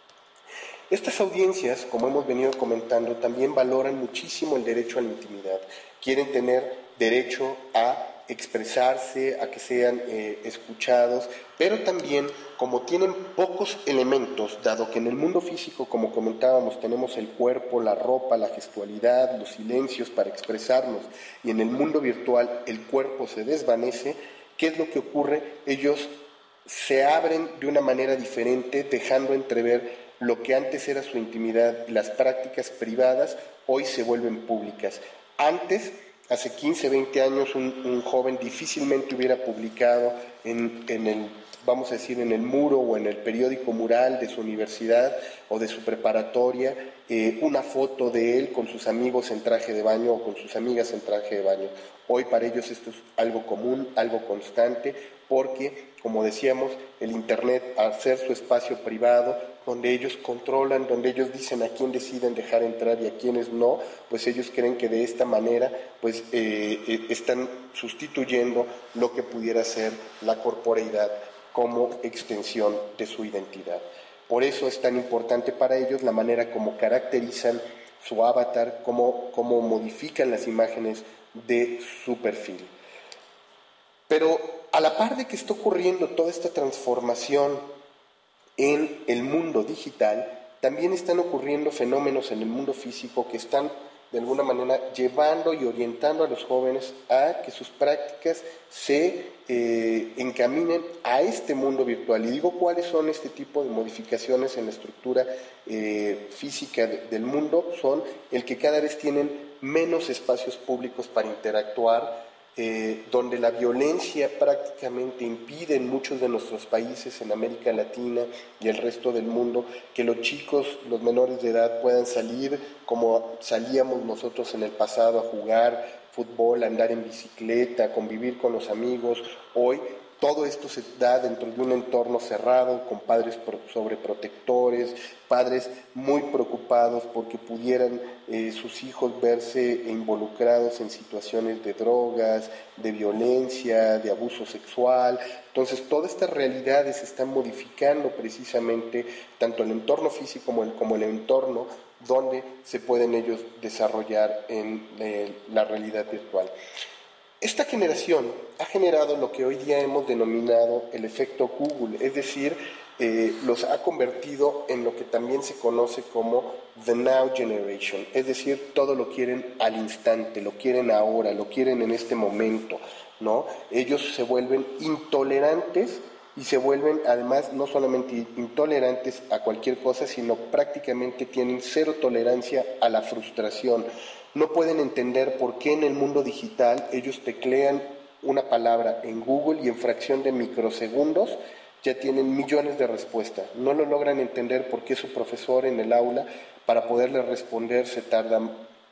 C: Estas audiencias, como hemos venido comentando, también valoran muchísimo el derecho a la intimidad. Quieren tener derecho a expresarse, a que sean eh, escuchados, pero también, como tienen pocos elementos, dado que en el mundo físico, como comentábamos, tenemos el cuerpo, la ropa, la gestualidad, los silencios para expresarnos, y en el mundo virtual el cuerpo se desvanece, ¿qué es lo que ocurre? Ellos se abren de una manera diferente, dejando entrever lo que antes era su intimidad y las prácticas privadas, hoy se vuelven públicas. Antes, hace quince, veinte años, un, un joven difícilmente hubiera publicado en, en el, vamos a decir, en el muro o en el periódico mural de su universidad o de su preparatoria, eh, una foto de él con sus amigos en traje de baño o con sus amigas en traje de baño. Hoy para ellos esto es algo común, algo constante, porque, como decíamos, el Internet, al ser su espacio privado, donde ellos controlan, donde ellos dicen a quién deciden dejar entrar y a quiénes no, pues ellos creen que de esta manera pues eh, eh, están sustituyendo lo que pudiera ser la corporeidad como extensión de su identidad. Por eso es tan importante para ellos la manera como caracterizan su avatar, cómo, cómo modifican las imágenes de su perfil. Pero a la par de que está ocurriendo toda esta transformación en el mundo digital, también están ocurriendo fenómenos en el mundo físico que están de alguna manera llevando y orientando a los jóvenes a que sus prácticas se eh, encaminen a este mundo virtual. Y digo cuáles son este tipo de modificaciones en la estructura eh, física de, del mundo. Son el que cada vez tienen menos espacios públicos para interactuar, Eh, donde la violencia prácticamente impide en muchos de nuestros países, en América Latina y el resto del mundo, que los chicos, los menores de edad puedan salir como salíamos nosotros en el pasado a jugar fútbol, a andar en bicicleta, a convivir con los amigos. Hoy todo esto se da dentro de un entorno cerrado, con padres sobreprotectores, padres muy preocupados porque pudieran eh, sus hijos verse involucrados en situaciones de drogas, de violencia, de abuso sexual. Entonces, todas estas realidades están modificando precisamente tanto el entorno físico como el, como el entorno donde se pueden ellos desarrollar en eh, la realidad virtual. Esta generación ha generado lo que hoy día hemos denominado el efecto Google, es decir, eh, los ha convertido en lo que también se conoce como the now generation, es decir, todo lo quieren al instante, lo quieren ahora, lo quieren en este momento, ¿no? Ellos se vuelven intolerantes y se vuelven además no solamente intolerantes a cualquier cosa, sino prácticamente tienen cero tolerancia a la frustración. No pueden entender por qué en el mundo digital ellos teclean una palabra en Google y en fracción de microsegundos ya tienen millones de respuestas. No lo logran entender por qué su profesor en el aula, para poderle responder, se tarda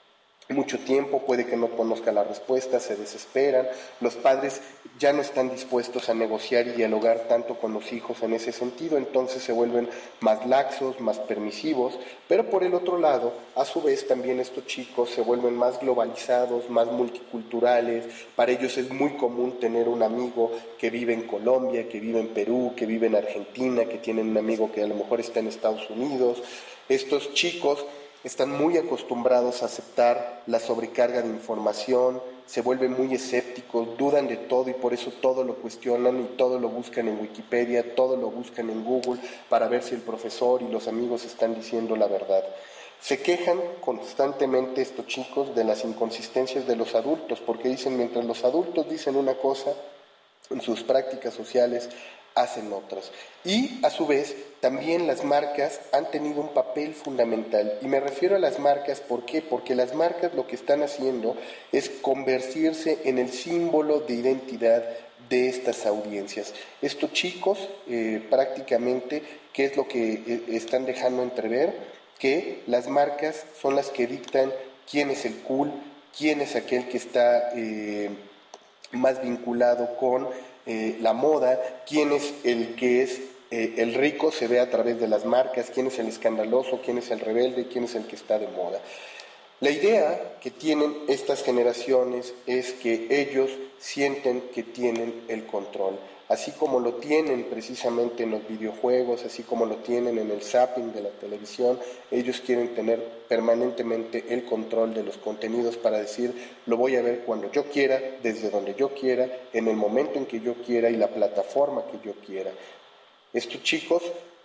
C: mucho tiempo, puede que no conozca la respuesta, se desesperan, los padres ya no están dispuestos a negociar y dialogar tanto con los hijos en ese sentido, entonces se vuelven más laxos, más permisivos, pero por el otro lado, a su vez también estos chicos se vuelven más globalizados, más multiculturales, para ellos es muy común tener un amigo que vive en Colombia, que vive en Perú, que vive en Argentina, que tienen un amigo que a lo mejor está en Estados Unidos. Estos chicos están muy acostumbrados a aceptar la sobrecarga de información, se vuelven muy escépticos, dudan de todo y por eso todo lo cuestionan y todo lo buscan en Wikipedia, todo lo buscan en Google para ver si el profesor y los amigos están diciendo la verdad. Se quejan constantemente estos chicos de las inconsistencias de los adultos, porque dicen, mientras los adultos dicen una cosa, en sus prácticas sociales hacen otras. Y a su vez, también las marcas han tenido un papel fundamental. Y me refiero a las marcas, ¿por qué? Porque las marcas lo que están haciendo es convertirse en el símbolo de identidad de estas audiencias. Estos chicos, eh, prácticamente, ¿qué es lo que eh, están dejando entrever? Que las marcas son las que dictan quién es el cool, quién es aquel que está eh, más vinculado con Eh, la moda, quién es el que es eh, el rico se ve a través de las marcas, quién es el escandaloso, quién es el rebelde, quién es el que está de moda. La idea que tienen estas generaciones es que ellos sienten que tienen el control, así como lo tienen precisamente en los videojuegos, así como lo tienen en el zapping de la televisión, ellos quieren tener permanentemente el control de los contenidos para decir, lo voy a ver cuando yo quiera, desde donde yo quiera, en el momento en que yo quiera y la plataforma que yo quiera. Estos chicos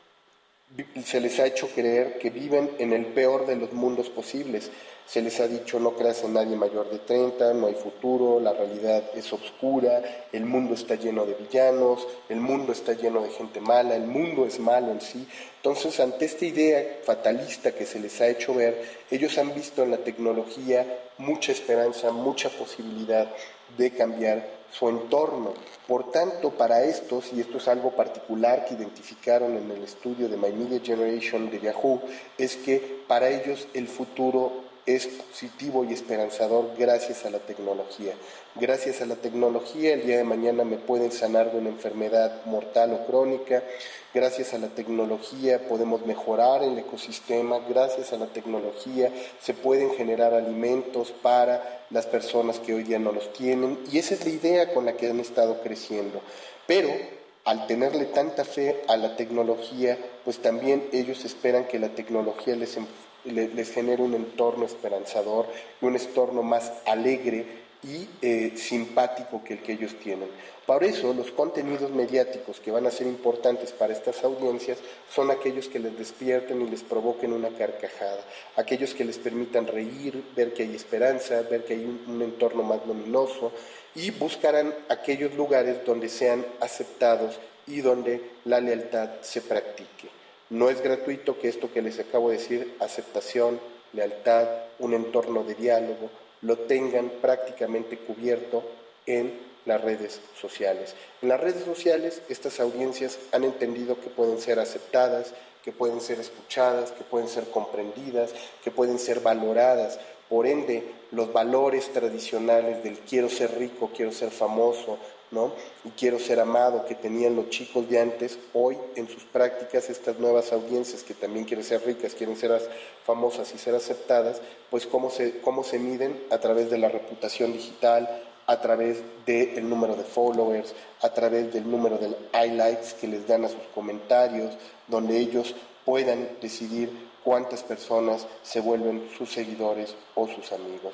C: se les ha hecho creer que viven en el peor de los mundos posibles. Se les ha dicho, no creas en nadie mayor de treinta, no hay futuro, la realidad es oscura, el mundo está lleno de villanos, el mundo está lleno de gente mala, el mundo es malo en sí. Entonces, ante esta idea fatalista que se les ha hecho ver, ellos han visto en la tecnología mucha esperanza, mucha posibilidad de cambiar su entorno. Por tanto, para estos, y esto es algo particular que identificaron en el estudio de My Media Generation de Yahoo, es que para ellos el futuro es positivo y esperanzador gracias a la tecnología. Gracias a la tecnología, el día de mañana me pueden sanar de una enfermedad mortal o crónica. Gracias a la tecnología podemos mejorar el ecosistema. Gracias a la tecnología se pueden generar alimentos para las personas que hoy día no los tienen. Y esa es la idea con la que han estado creciendo. Pero al tenerle tanta fe a la tecnología, pues también ellos esperan que la tecnología les les genere un entorno esperanzador y un entorno más alegre y eh, simpático que el que ellos tienen. Por eso los contenidos mediáticos que van a ser importantes para estas audiencias son aquellos que les despierten y les provoquen una carcajada, aquellos que les permitan reír, ver que hay esperanza, ver que hay un, un entorno más luminoso, y buscarán aquellos lugares donde sean aceptados y donde la lealtad se practique. No es gratuito que esto que les acabo de decir, aceptación, lealtad, un entorno de diálogo, lo tengan prácticamente cubierto en las redes sociales. En las redes sociales estas audiencias han entendido que pueden ser aceptadas, que pueden ser escuchadas, que pueden ser comprendidas, que pueden ser valoradas. Por ende, los valores tradicionales del quiero ser rico, quiero ser famoso, ¿no? Y quiero ser amado que tenían los chicos de antes, hoy en sus prácticas estas nuevas audiencias que también quieren ser ricas, quieren ser famosas y ser aceptadas, pues cómo se, cómo se miden a través de la reputación digital, a través del número de followers, a través del número de highlights que les dan a sus comentarios, donde ellos puedan decidir cuántas personas se vuelven sus seguidores o sus amigos.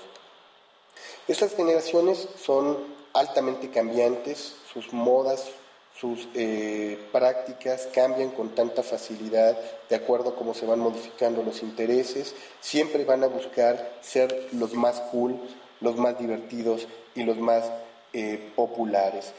C: Estas generaciones son altamente cambiantes, sus modas, sus eh, prácticas cambian con tanta facilidad de acuerdo a cómo se van modificando los intereses, siempre van a buscar ser los más cool, los más divertidos y los más eh, populares.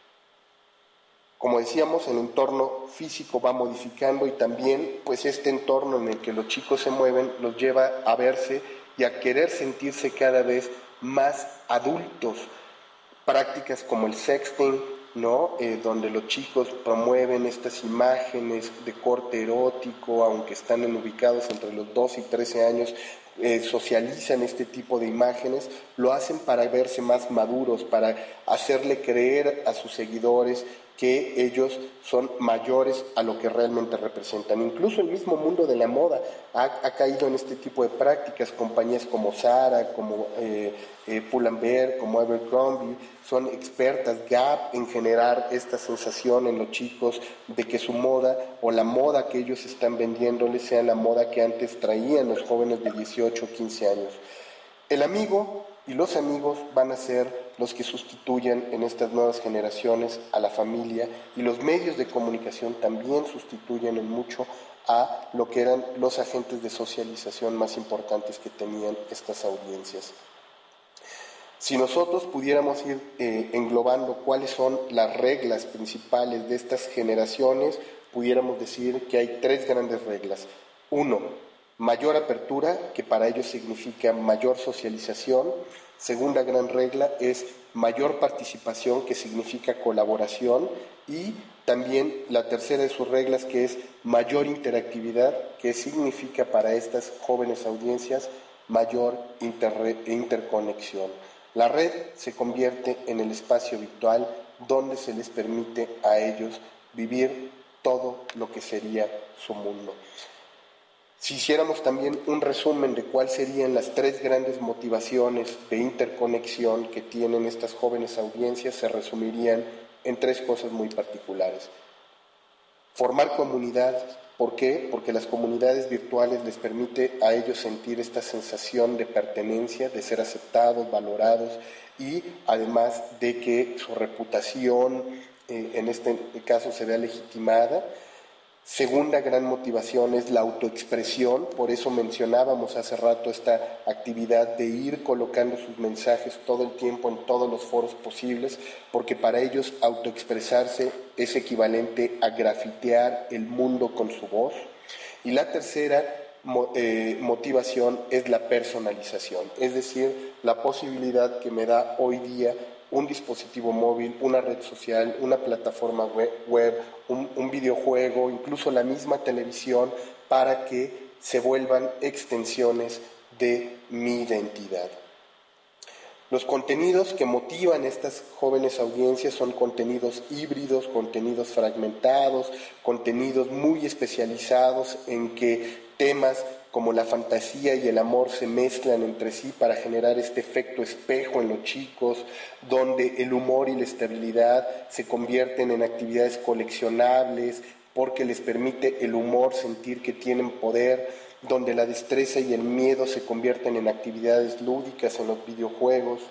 C: Como decíamos, el entorno físico va modificando y también pues este entorno en el que los chicos se mueven los lleva a verse y a querer sentirse cada vez más adultos. Prácticas como el sexting, ¿no? Eh, donde los chicos promueven estas imágenes de corte erótico, aunque están ubicados entre los doce y trece años, eh, socializan este tipo de imágenes, lo hacen para verse más maduros, para hacerle creer a sus seguidores que ellos son mayores a lo que realmente representan. Incluso el mismo mundo de la moda ha, ha caído en este tipo de prácticas. Compañías como Zara, como eh, eh, Pull and Bear, como Abercrombie, son expertas, Gap, en generar esta sensación en los chicos de que su moda o la moda que ellos están vendiéndoles sea la moda que antes traían los jóvenes de dieciocho o quince años. El amigo y los amigos van a ser los que sustituyan en estas nuevas generaciones a la familia, y los medios de comunicación también sustituyen en mucho a lo que eran los agentes de socialización más importantes que tenían estas audiencias. Si nosotros pudiéramos ir eh, englobando cuáles son las reglas principales de estas generaciones, pudiéramos decir que hay tres grandes reglas. Uno, mayor apertura, que para ellos significa mayor socialización. Segunda gran regla es mayor participación, que significa colaboración. Y también la tercera de sus reglas, que es mayor interactividad, que significa para estas jóvenes audiencias mayor inter- interconexión. La red se convierte en el espacio virtual donde se les permite a ellos vivir todo lo que sería su mundo. Si hiciéramos también un resumen de cuáles serían las tres grandes motivaciones de interconexión que tienen estas jóvenes audiencias, se resumirían en tres cosas muy particulares. Formar comunidades. ¿Por qué? Porque las comunidades virtuales les permite a ellos sentir esta sensación de pertenencia, de ser aceptados, valorados, y además de que su reputación eh, en este caso se vea legitimada. Segunda gran motivación es la autoexpresión, por eso mencionábamos hace rato esta actividad de ir colocando sus mensajes todo el tiempo en todos los foros posibles, porque para ellos autoexpresarse es equivalente a grafitear el mundo con su voz. Y la tercera eh, motivación es la personalización, es decir, la posibilidad que me da hoy día un dispositivo móvil, una red social, una plataforma web, un, un videojuego, incluso la misma televisión, para que se vuelvan extensiones de mi identidad. Los contenidos que motivan estas jóvenes audiencias son contenidos híbridos, contenidos fragmentados, contenidos muy especializados en que temas como la fantasía y el amor se mezclan entre sí para generar este efecto espejo en los chicos, donde el humor y la estabilidad se convierten en actividades coleccionables porque les permite el humor sentir que tienen poder, donde la destreza y el miedo se convierten en actividades lúdicas en los videojuegos.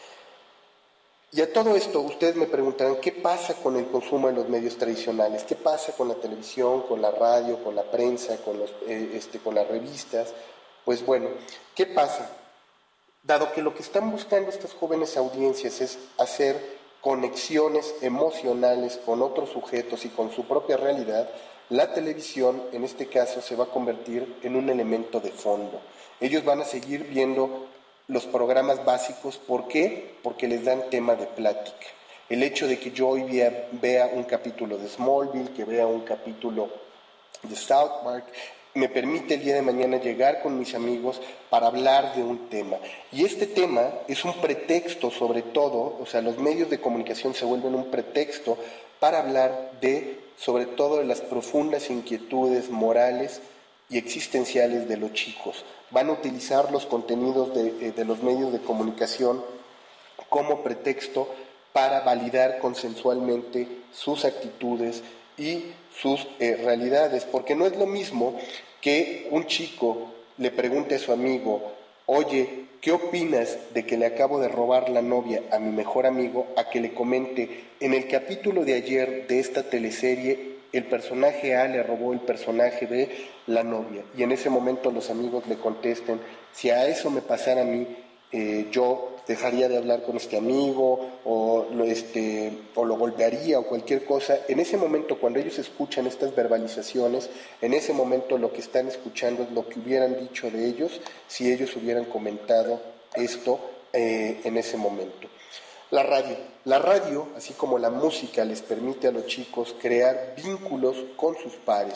C: Y a todo esto, ustedes me preguntarán, ¿qué pasa con el consumo de los medios tradicionales? ¿Qué pasa con la televisión, con la radio, con la prensa, con, los, eh, este, con las revistas? Pues bueno, ¿qué pasa? Dado que lo que están buscando estas jóvenes audiencias es hacer conexiones emocionales con otros sujetos y con su propia realidad, la televisión, en este caso, se va a convertir en un elemento de fondo. Ellos van a seguir viendo los programas básicos. ¿Por qué? Porque les dan tema de plática. El hecho de que yo hoy vea, vea un capítulo de Smallville, que vea un capítulo de South Park, me permite el día de mañana llegar con mis amigos para hablar de un tema. Y este tema es un pretexto, sobre todo, o sea, los medios de comunicación se vuelven un pretexto para hablar de, sobre todo, de las profundas inquietudes morales y existenciales de los chicos. Van a utilizar los contenidos de, de los medios de comunicación como pretexto para validar consensualmente sus actitudes y sus eh, realidades, porque no es lo mismo que un chico le pregunte a su amigo, oye, ¿qué opinas de que le acabo de robar la novia a mi mejor amigo? A que le comente, en el capítulo de ayer de esta teleserie, el personaje A le robó el personaje B la novia, y en ese momento los amigos le contesten, si a eso me pasara a mí, eh, yo dejaría de hablar con este amigo, o lo, este, o lo golpearía, o cualquier cosa. En ese momento, cuando ellos escuchan estas verbalizaciones, en ese momento lo que están escuchando es lo que hubieran dicho de ellos si ellos hubieran comentado esto eh, en ese momento. La radio. La radio, así como la música, les permite a los chicos crear vínculos con sus pares,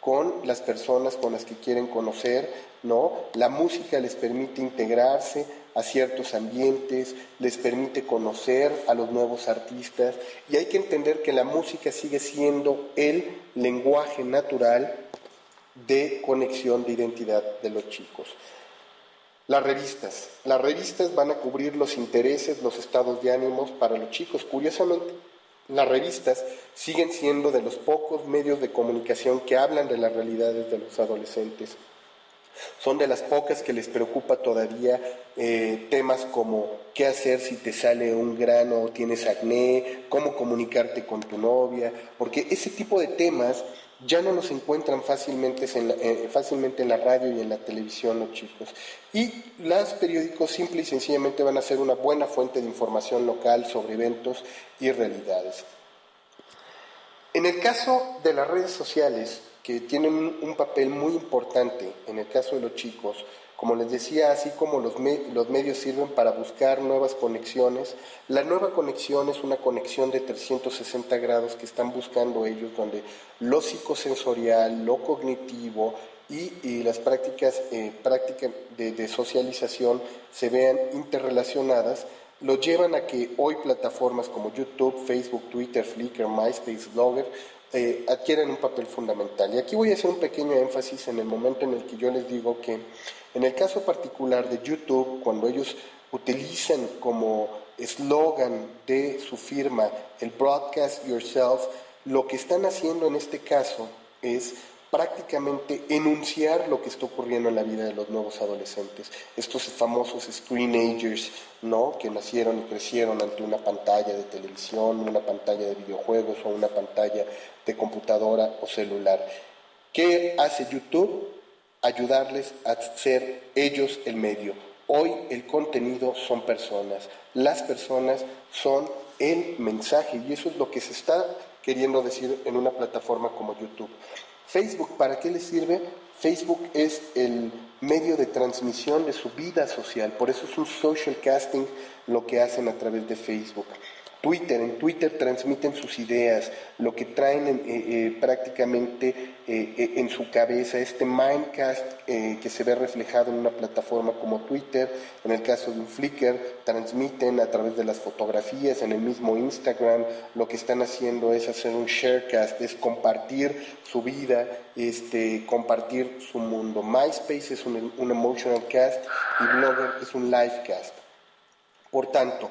C: con las personas con las que quieren conocer, ¿no? La música les permite integrarse a ciertos ambientes, les permite conocer a los nuevos artistas, y hay que entender que la música sigue siendo el lenguaje natural de conexión de identidad de los chicos. Las revistas. Las revistas van a cubrir los intereses, los estados de ánimos para los chicos. Curiosamente, las revistas siguen siendo de los pocos medios de comunicación que hablan de las realidades de los adolescentes. Son de las pocas que les preocupa todavía eh, temas como qué hacer si te sale un grano o tienes acné, cómo comunicarte con tu novia, porque ese tipo de temas ya no los encuentran fácilmente en la, eh, fácilmente en la radio y en la televisión los chicos. Y los periódicos simple y sencillamente van a ser una buena fuente de información local sobre eventos y realidades. En el caso de las redes sociales, que tienen un papel muy importante en el caso de los chicos, como les decía, así como los, me los medios sirven para buscar nuevas conexiones, la nueva conexión es una conexión de trescientos sesenta grados que están buscando ellos, donde lo psicosensorial, lo cognitivo y, y las prácticas, eh, prácticas de, de socialización se vean interrelacionadas, lo llevan a que hoy plataformas como YouTube, Facebook, Twitter, Flickr, MySpace, Blogger, Eh, adquieren un papel fundamental. Y aquí voy a hacer un pequeño énfasis en el momento en el que yo les digo que en el caso particular de YouTube, cuando ellos utilizan como eslogan de su firma el broadcast yourself, lo que están haciendo en este caso es prácticamente enunciar lo que está ocurriendo en la vida de los nuevos adolescentes, estos famosos screenagers, ¿no?, que nacieron y crecieron ante una pantalla de televisión, una pantalla de videojuegos o una pantalla de computadora o celular. ¿Qué hace YouTube? Ayudarles a ser ellos el medio. Hoy el contenido son personas, las personas son el mensaje, y eso es lo que se está queriendo decir en una plataforma como YouTube. Facebook, ¿para qué les sirve? Facebook es el medio de transmisión de su vida social, por eso es un social casting lo que hacen a través de Facebook. Twitter, en Twitter transmiten sus ideas, lo que traen en, eh, eh, prácticamente eh, en su cabeza, este mindcast eh, que se ve reflejado en una plataforma como Twitter. En el caso de un Flickr, transmiten a través de las fotografías. En el mismo Instagram lo que están haciendo es hacer un sharecast, es compartir su vida, este, compartir su mundo. MySpace es un, un emotional cast y Blogger es un livecast. Por tanto,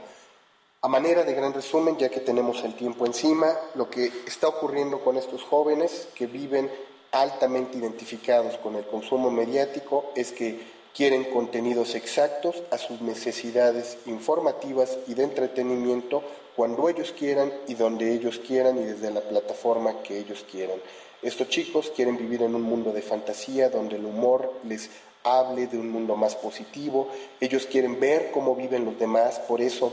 C: a manera de gran resumen, ya que tenemos el tiempo encima, lo que está ocurriendo con estos jóvenes que viven altamente identificados con el consumo mediático es que quieren contenidos exactos a sus necesidades informativas y de entretenimiento cuando ellos quieran y donde ellos quieran y desde la plataforma que ellos quieran. Estos chicos quieren vivir en un mundo de fantasía donde el humor les hable de un mundo más positivo. Ellos quieren ver cómo viven los demás, por eso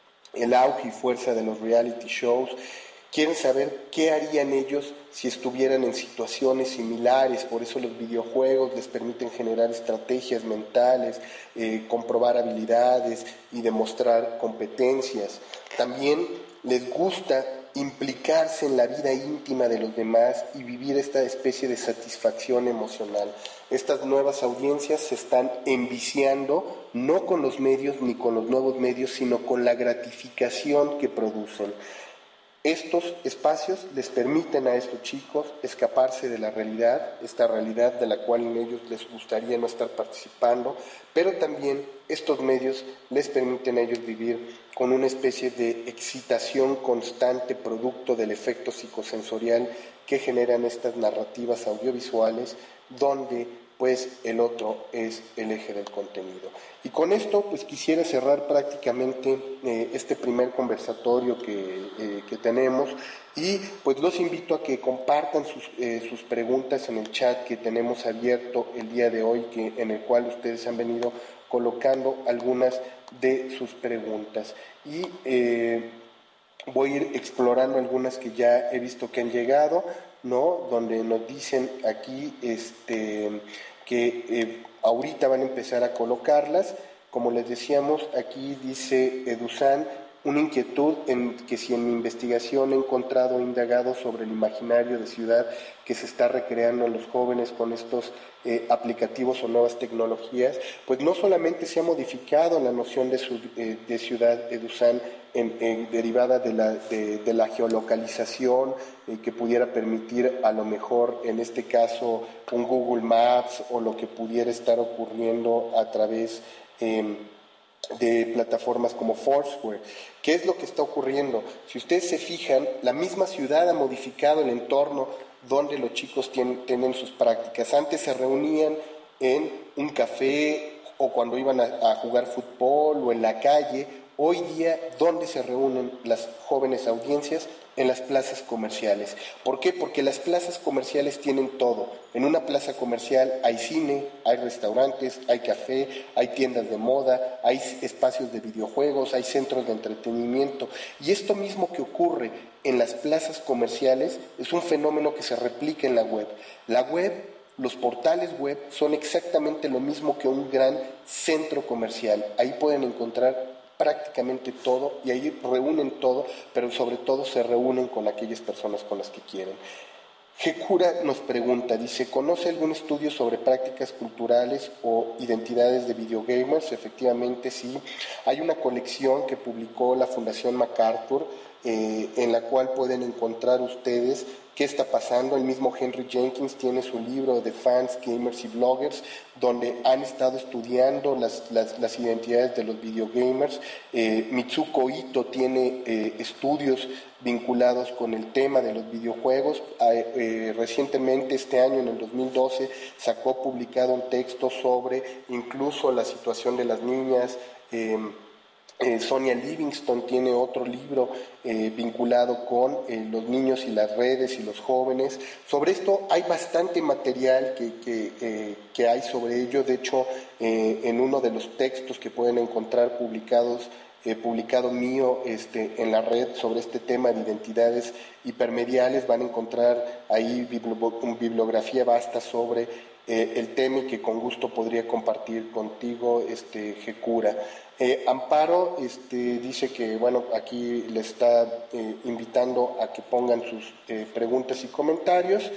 C: el auge y fuerza de los reality shows. Quieren saber qué harían ellos si estuvieran en situaciones similares, por eso los videojuegos les permiten generar estrategias mentales, eh, comprobar habilidades y demostrar competencias. También les gusta implicarse en la vida íntima de los demás y vivir esta especie de satisfacción emocional. Estas nuevas audiencias se están enviciando no con los medios ni con los nuevos medios, sino con la gratificación que producen. Estos espacios les permiten a estos chicos escaparse de la realidad, esta realidad de la cual en ellos les gustaría no estar participando, pero también estos medios les permiten a ellos vivir con una especie de excitación constante producto del efecto psicosensorial que generan estas narrativas audiovisuales donde pues el otro es el eje del contenido. Y con esto pues quisiera cerrar prácticamente eh, este primer conversatorio que, eh, que tenemos y pues los invito a que compartan sus, eh, sus preguntas en el chat que tenemos abierto el día de hoy, que, en el cual ustedes han venido colocando algunas de sus preguntas. Y eh, voy a ir explorando algunas que ya he visto que han llegado, ¿no? Donde nos dicen aquí este, que eh, ahorita van a empezar a colocarlas. Como les decíamos, aquí dice Edusan una inquietud en que si en mi investigación he encontrado, indagado sobre el imaginario de ciudad que se está recreando en los jóvenes con estos eh, aplicativos o nuevas tecnologías, pues no solamente se ha modificado la noción de, su, eh, de ciudad Eduzán en, en, derivada de la, de, de la geolocalización eh, que pudiera permitir a lo mejor en este caso un Google Maps o lo que pudiera estar ocurriendo a través eh, de plataformas como Foursquare. ¿Qué es lo que está ocurriendo? Si ustedes se fijan, la misma ciudad ha modificado el entorno donde los chicos tienen, tienen sus prácticas. Antes se reunían en un café o cuando iban a, a jugar fútbol o en la calle. Hoy día, ¿dónde se reúnen las jóvenes audiencias? En las plazas comerciales. ¿Por qué? Porque las plazas comerciales tienen todo. En una plaza comercial hay cine, hay restaurantes, hay café, hay tiendas de moda, hay espacios de videojuegos, hay centros de entretenimiento. Y esto mismo que ocurre en las plazas comerciales es un fenómeno que se replica en la web. La web, los portales web son exactamente lo mismo que un gran centro comercial. Ahí pueden encontrar prácticamente todo y ahí reúnen todo, pero sobre todo se reúnen con aquellas personas con las que quieren. Hekura nos pregunta, dice, ¿conoce algún estudio sobre prácticas culturales o identidades de videogamers? Efectivamente, sí. Hay una colección que publicó la Fundación MacArthur, eh, en la cual pueden encontrar ustedes qué está pasando. El mismo Henry Jenkins tiene su libro de fans, gamers y bloggers, donde han estado estudiando las, las, las identidades de los videogamers. Eh, Mitsuko Ito tiene eh, estudios vinculados con el tema de los videojuegos. Eh, eh, recientemente, este año, en el dos mil doce, sacó publicado un texto sobre incluso la situación de las niñas. Eh, Eh, Sonia Livingston tiene otro libro eh, vinculado con eh, los niños y las redes y los jóvenes. Sobre esto hay bastante material que, que, eh, que hay sobre ello. De hecho, eh, en uno de los textos que pueden encontrar publicados, eh, publicado mío este, en la red sobre este tema de identidades hipermediales, van a encontrar ahí bibliografía vasta sobre eh, el tema y que con gusto podría compartir contigo, este, Hekura. Eh, Amparo este, dice que, bueno, aquí le está eh, invitando a que pongan sus eh, preguntas y comentarios.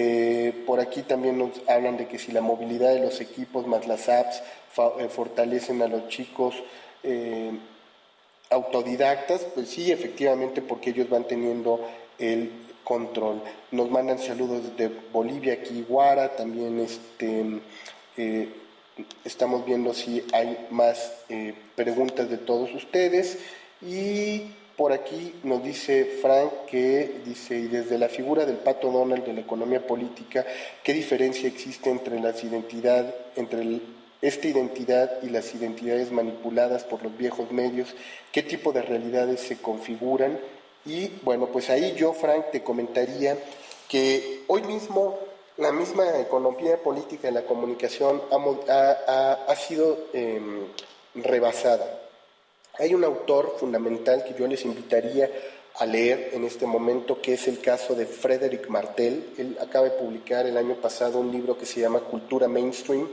C: Eh, por aquí también nos hablan de que si la movilidad de los equipos más las apps fa, eh, fortalecen a los chicos eh, autodidactas, pues sí, efectivamente, porque ellos van teniendo el control. Nos mandan saludos desde Bolivia, aquí Guara, también este... Eh, estamos viendo si hay más eh, preguntas de todos ustedes. Y por aquí nos dice Frank que dice, y desde la figura del Pato Donald de la economía política, ¿qué diferencia existe entre las identidades, entre el, esta identidad y las identidades manipuladas por los viejos medios? ¿Qué tipo de realidades se configuran? Y bueno, pues ahí yo, Frank, te comentaría que hoy mismo la misma economía política de la comunicación ha, ha, ha sido eh, rebasada. Hay un autor fundamental que yo les invitaría a leer en este momento, que es el caso de Frédéric Martel. Él acaba de publicar el año pasado un libro que se llama Cultura Mainstream.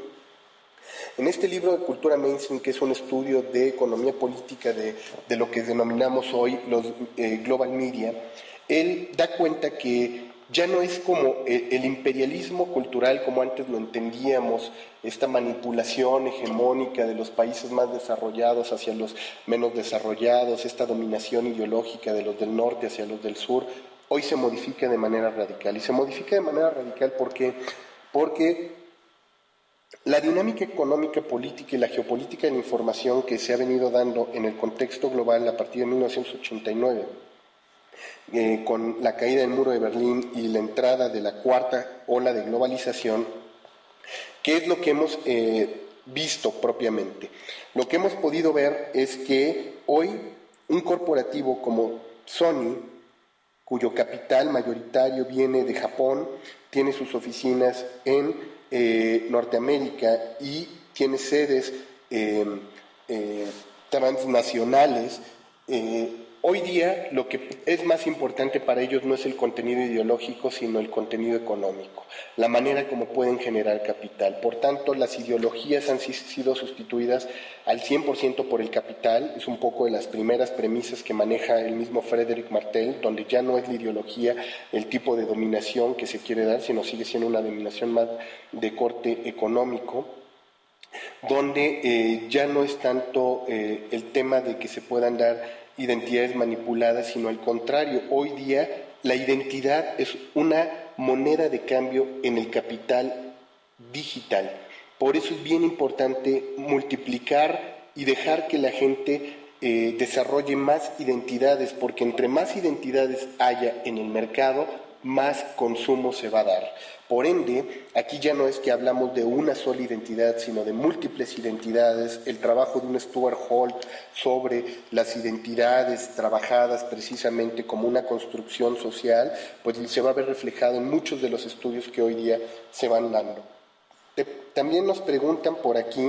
C: En este libro de Cultura Mainstream, que es un estudio de economía política de, de lo que denominamos hoy los eh, global media, él da cuenta que ya no es como el imperialismo cultural como antes lo entendíamos, esta manipulación hegemónica de los países más desarrollados hacia los menos desarrollados, esta dominación ideológica de los del norte hacia los del sur. Hoy se modifica de manera radical. Y se modifica de manera radical porque, porque la dinámica económica, política y la geopolítica de la información que se ha venido dando en el contexto global a partir de mil novecientos ochenta y nueve, Eh, con la caída del muro de Berlín y la entrada de la cuarta ola de globalización, ¿qué es lo que hemos eh, visto propiamente? Lo que hemos podido ver es que hoy un corporativo como Sony, cuyo capital mayoritario viene de Japón, tiene sus oficinas en eh, Norteamérica y tiene sedes eh, eh, transnacionales, eh, Hoy día lo que es más importante para ellos no es el contenido ideológico, sino el contenido económico, la manera como pueden generar capital. Por tanto, las ideologías han sido sustituidas al cien por ciento por el capital. Es un poco de las primeras premisas que maneja el mismo Frédéric Martel, donde ya no es la ideología el tipo de dominación que se quiere dar, sino sigue siendo una dominación más de corte económico, donde eh, ya no es tanto eh, el tema de que se puedan dar identidades manipuladas, sino al contrario. Hoy día la identidad es una moneda de cambio en el capital digital. Por eso es bien importante multiplicar y dejar que la gente eh, desarrolle más identidades, porque entre más identidades haya en el mercado, más consumo se va a dar. Por ende, aquí ya no es que hablamos de una sola identidad, sino de múltiples identidades. El trabajo de un Stuart Hall sobre las identidades trabajadas precisamente como una construcción social, pues se va a ver reflejado en muchos de los estudios que hoy día se van dando. También nos preguntan por aquí,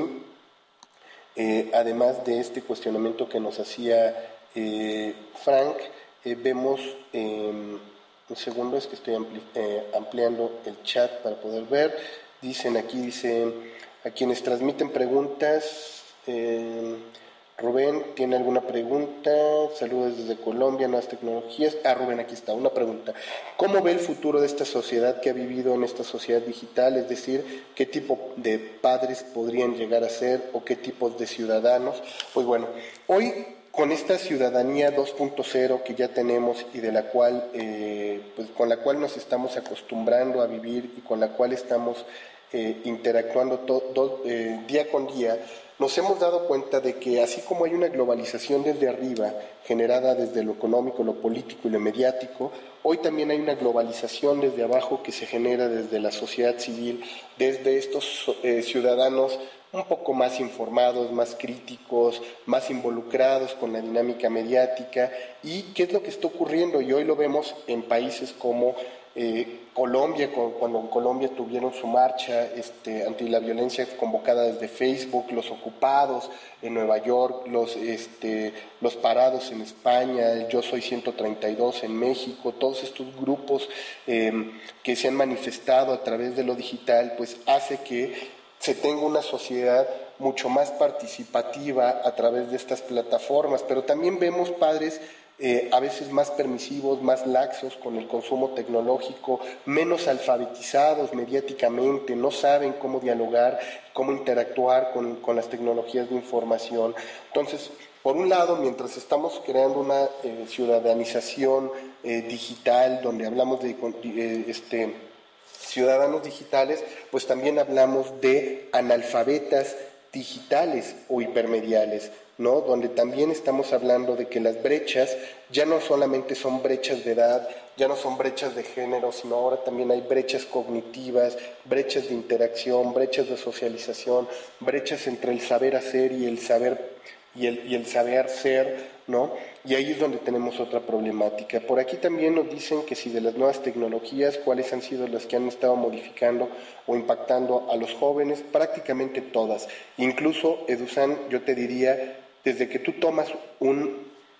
C: eh, además de este cuestionamiento que nos hacía eh, Frank, eh, vemos... Eh, Un segundo, es que estoy ampli eh, ampliando el chat para poder ver. Dicen aquí, dice, a quienes transmiten preguntas, eh, Rubén, ¿tiene alguna pregunta? Saludos desde Colombia, nuevas tecnologías. Ah, Rubén, aquí está, una pregunta. ¿Cómo ve el futuro de esta sociedad que ha vivido en esta sociedad digital? Es decir, ¿qué tipo de padres podrían llegar a ser o qué tipos de ciudadanos? Pues bueno, hoy... con esta ciudadanía dos punto cero que ya tenemos y de la cual, eh, pues con la cual nos estamos acostumbrando a vivir y con la cual estamos eh, interactuando todo, eh, día con día, nos hemos dado cuenta de que así como hay una globalización desde arriba, generada desde lo económico, lo político y lo mediático, hoy también hay una globalización desde abajo que se genera desde la sociedad civil, desde estos eh, ciudadanos un poco más informados, más críticos, más involucrados con la dinámica mediática. ¿Y qué es lo que está ocurriendo? Y hoy lo vemos en países como eh, Colombia, cuando en Colombia tuvieron su marcha este, anti la violencia convocada desde Facebook, los ocupados en Nueva York, los, este, los parados en España, el Yo Soy ciento treinta y dos en México, todos estos grupos eh, que se han manifestado a través de lo digital, pues hace que se tenga una sociedad mucho más participativa a través de estas plataformas, pero también vemos padres eh, a veces más permisivos, más laxos con el consumo tecnológico, menos alfabetizados mediáticamente, no saben cómo dialogar, cómo interactuar con, con las tecnologías de información. Entonces, por un lado, mientras estamos creando una eh, ciudadanización eh, digital, donde hablamos de... Eh, este, ciudadanos digitales, pues también hablamos de analfabetas digitales o hipermediales, ¿no? Donde también estamos hablando de que las brechas ya no solamente son brechas de edad, ya no son brechas de género, sino ahora también hay brechas cognitivas, brechas de interacción, brechas de socialización, brechas entre el saber hacer y el saber y el, y el saber ser, ¿no? Y ahí es donde tenemos otra problemática. Por aquí también nos dicen que si de las nuevas tecnologías, cuáles han sido las que han estado modificando o impactando a los jóvenes, prácticamente todas. Incluso, Edusan, yo te diría, desde que tú tomas un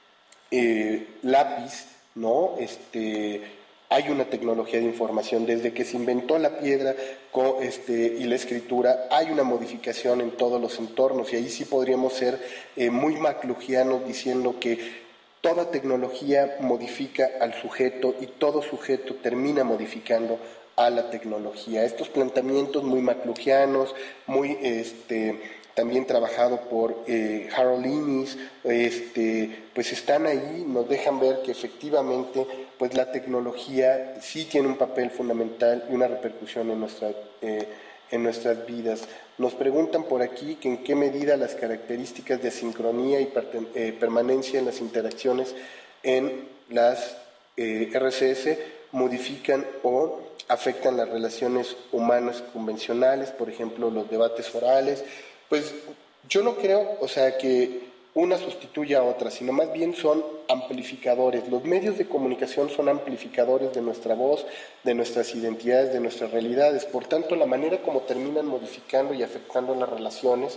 C: eh, lápiz, ¿no? Este... hay una tecnología de información, desde que se inventó la piedra este, y la escritura, hay una modificación en todos los entornos, y ahí sí podríamos ser eh, muy maclugianos diciendo que toda tecnología modifica al sujeto y todo sujeto termina modificando a la tecnología. Estos planteamientos muy maclugianos, muy... este también trabajado por eh, Harold Innis, este, pues están ahí, nos dejan ver que efectivamente pues la tecnología sí tiene un papel fundamental y una repercusión en, nuestra, eh, en nuestras vidas. Nos preguntan por aquí que en qué medida las características de asincronía y eh, permanencia en las interacciones en las eh, R C S modifican o afectan las relaciones humanas convencionales, por ejemplo, los debates orales. Pues yo no creo, o sea, que una sustituya a otra, sino más bien son amplificadores. Los medios de comunicación son amplificadores de nuestra voz, de nuestras identidades, de nuestras realidades. Por tanto, la manera como terminan modificando y afectando las relaciones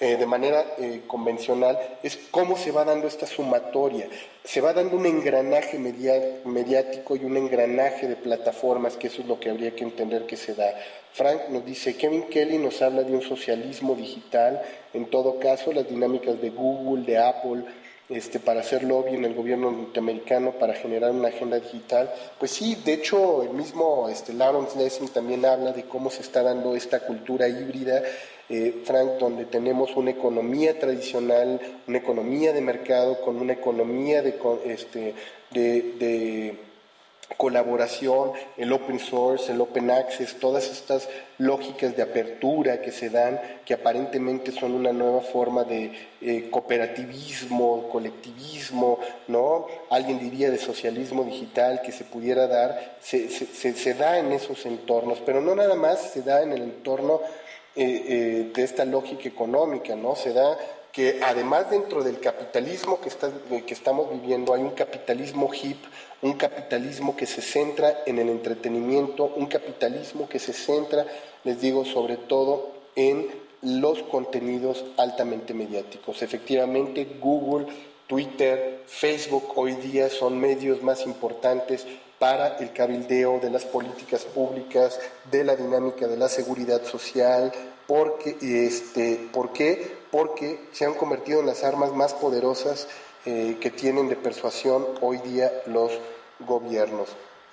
C: eh, de manera eh, convencional, es cómo se va dando esta sumatoria. Se va dando un engranaje media, mediático y un engranaje de plataformas, que eso es lo que habría que entender que se da. Frank nos dice, Kevin Kelly nos habla de un socialismo digital, en todo caso las dinámicas de Google, de Apple, este, para hacer lobby en el gobierno norteamericano para generar una agenda digital. Pues sí, de hecho el mismo este, Lawrence Lessig también habla de cómo se está dando esta cultura híbrida, eh, Frank, donde tenemos una economía tradicional, una economía de mercado con una economía de, este, de, de colaboración, el open source, el open access, todas estas lógicas de apertura que se dan, que aparentemente son una nueva forma de eh, cooperativismo, colectivismo, ¿no? Alguien diría de socialismo digital que se pudiera dar, se, se, se, se da en esos entornos, pero no nada más se da en el entorno eh, eh, de esta lógica económica, ¿no? Se da que además dentro del capitalismo que, está, que estamos viviendo hay un capitalismo hip, un capitalismo que se centra en el entretenimiento, un capitalismo que se centra, les digo, sobre todo en los contenidos altamente mediáticos. Efectivamente, Google, Twitter, Facebook hoy día son medios más importantes para el cabildeo de las políticas públicas, de la dinámica de la seguridad social. Porque, este, ¿Por qué? Porque se han convertido en las armas más poderosas eh, que tienen de persuasión hoy día los gobiernos.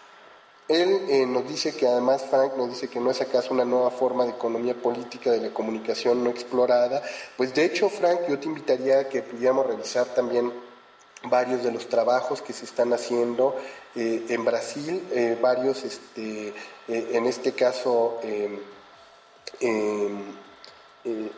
C: Él eh, nos dice que además, Frank nos dice que no es acaso una nueva forma de economía política de la comunicación no explorada. Pues de hecho, Frank, yo te invitaría a que pudiéramos revisar también varios de los trabajos que se están haciendo eh, en Brasil, eh, varios, este, eh, en este caso, eh, eh, eh,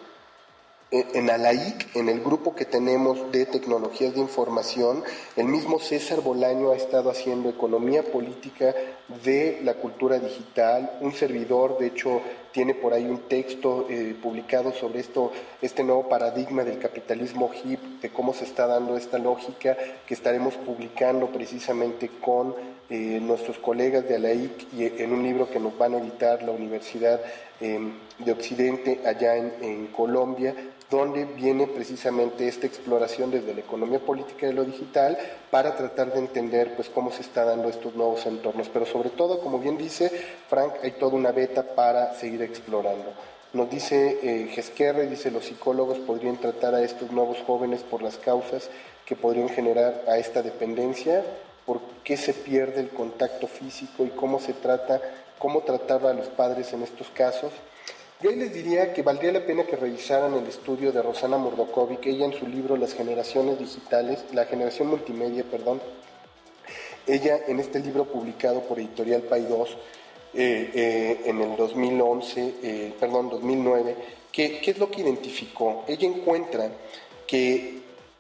C: en ALAIC, en el grupo que tenemos de tecnologías de información, el mismo César Bolaño ha estado haciendo economía política de la cultura digital. Un servidor, de hecho, tiene por ahí un texto eh, publicado sobre esto, este nuevo paradigma del capitalismo hip, de cómo se está dando esta lógica, que estaremos publicando precisamente con eh, nuestros colegas de ALAIC y en un libro que nos van a editar la Universidad eh, de Occidente allá en, en Colombia, donde viene precisamente esta exploración desde la economía política de lo digital para tratar de entender pues cómo se está dando estos nuevos entornos. Pero sobre todo, como bien dice Frank, hay toda una beta para seguir explorando. Nos dice eh, Gesquerre, dice, los psicólogos podrían tratar a estos nuevos jóvenes por las causas que podrían generar a esta dependencia, por qué se pierde el contacto físico y cómo se trata, cómo tratar a los padres en estos casos. Yo ahí les diría que valdría la pena que revisaran el estudio de Rosana Mordokovic, ella en su libro Las generaciones digitales, la generación multimedia, perdón, ella en este libro publicado por Editorial Paidós eh, eh, en el dos mil once, eh, perdón, dos mil nueve, ¿qué, ¿qué es lo que identificó? Ella encuentra que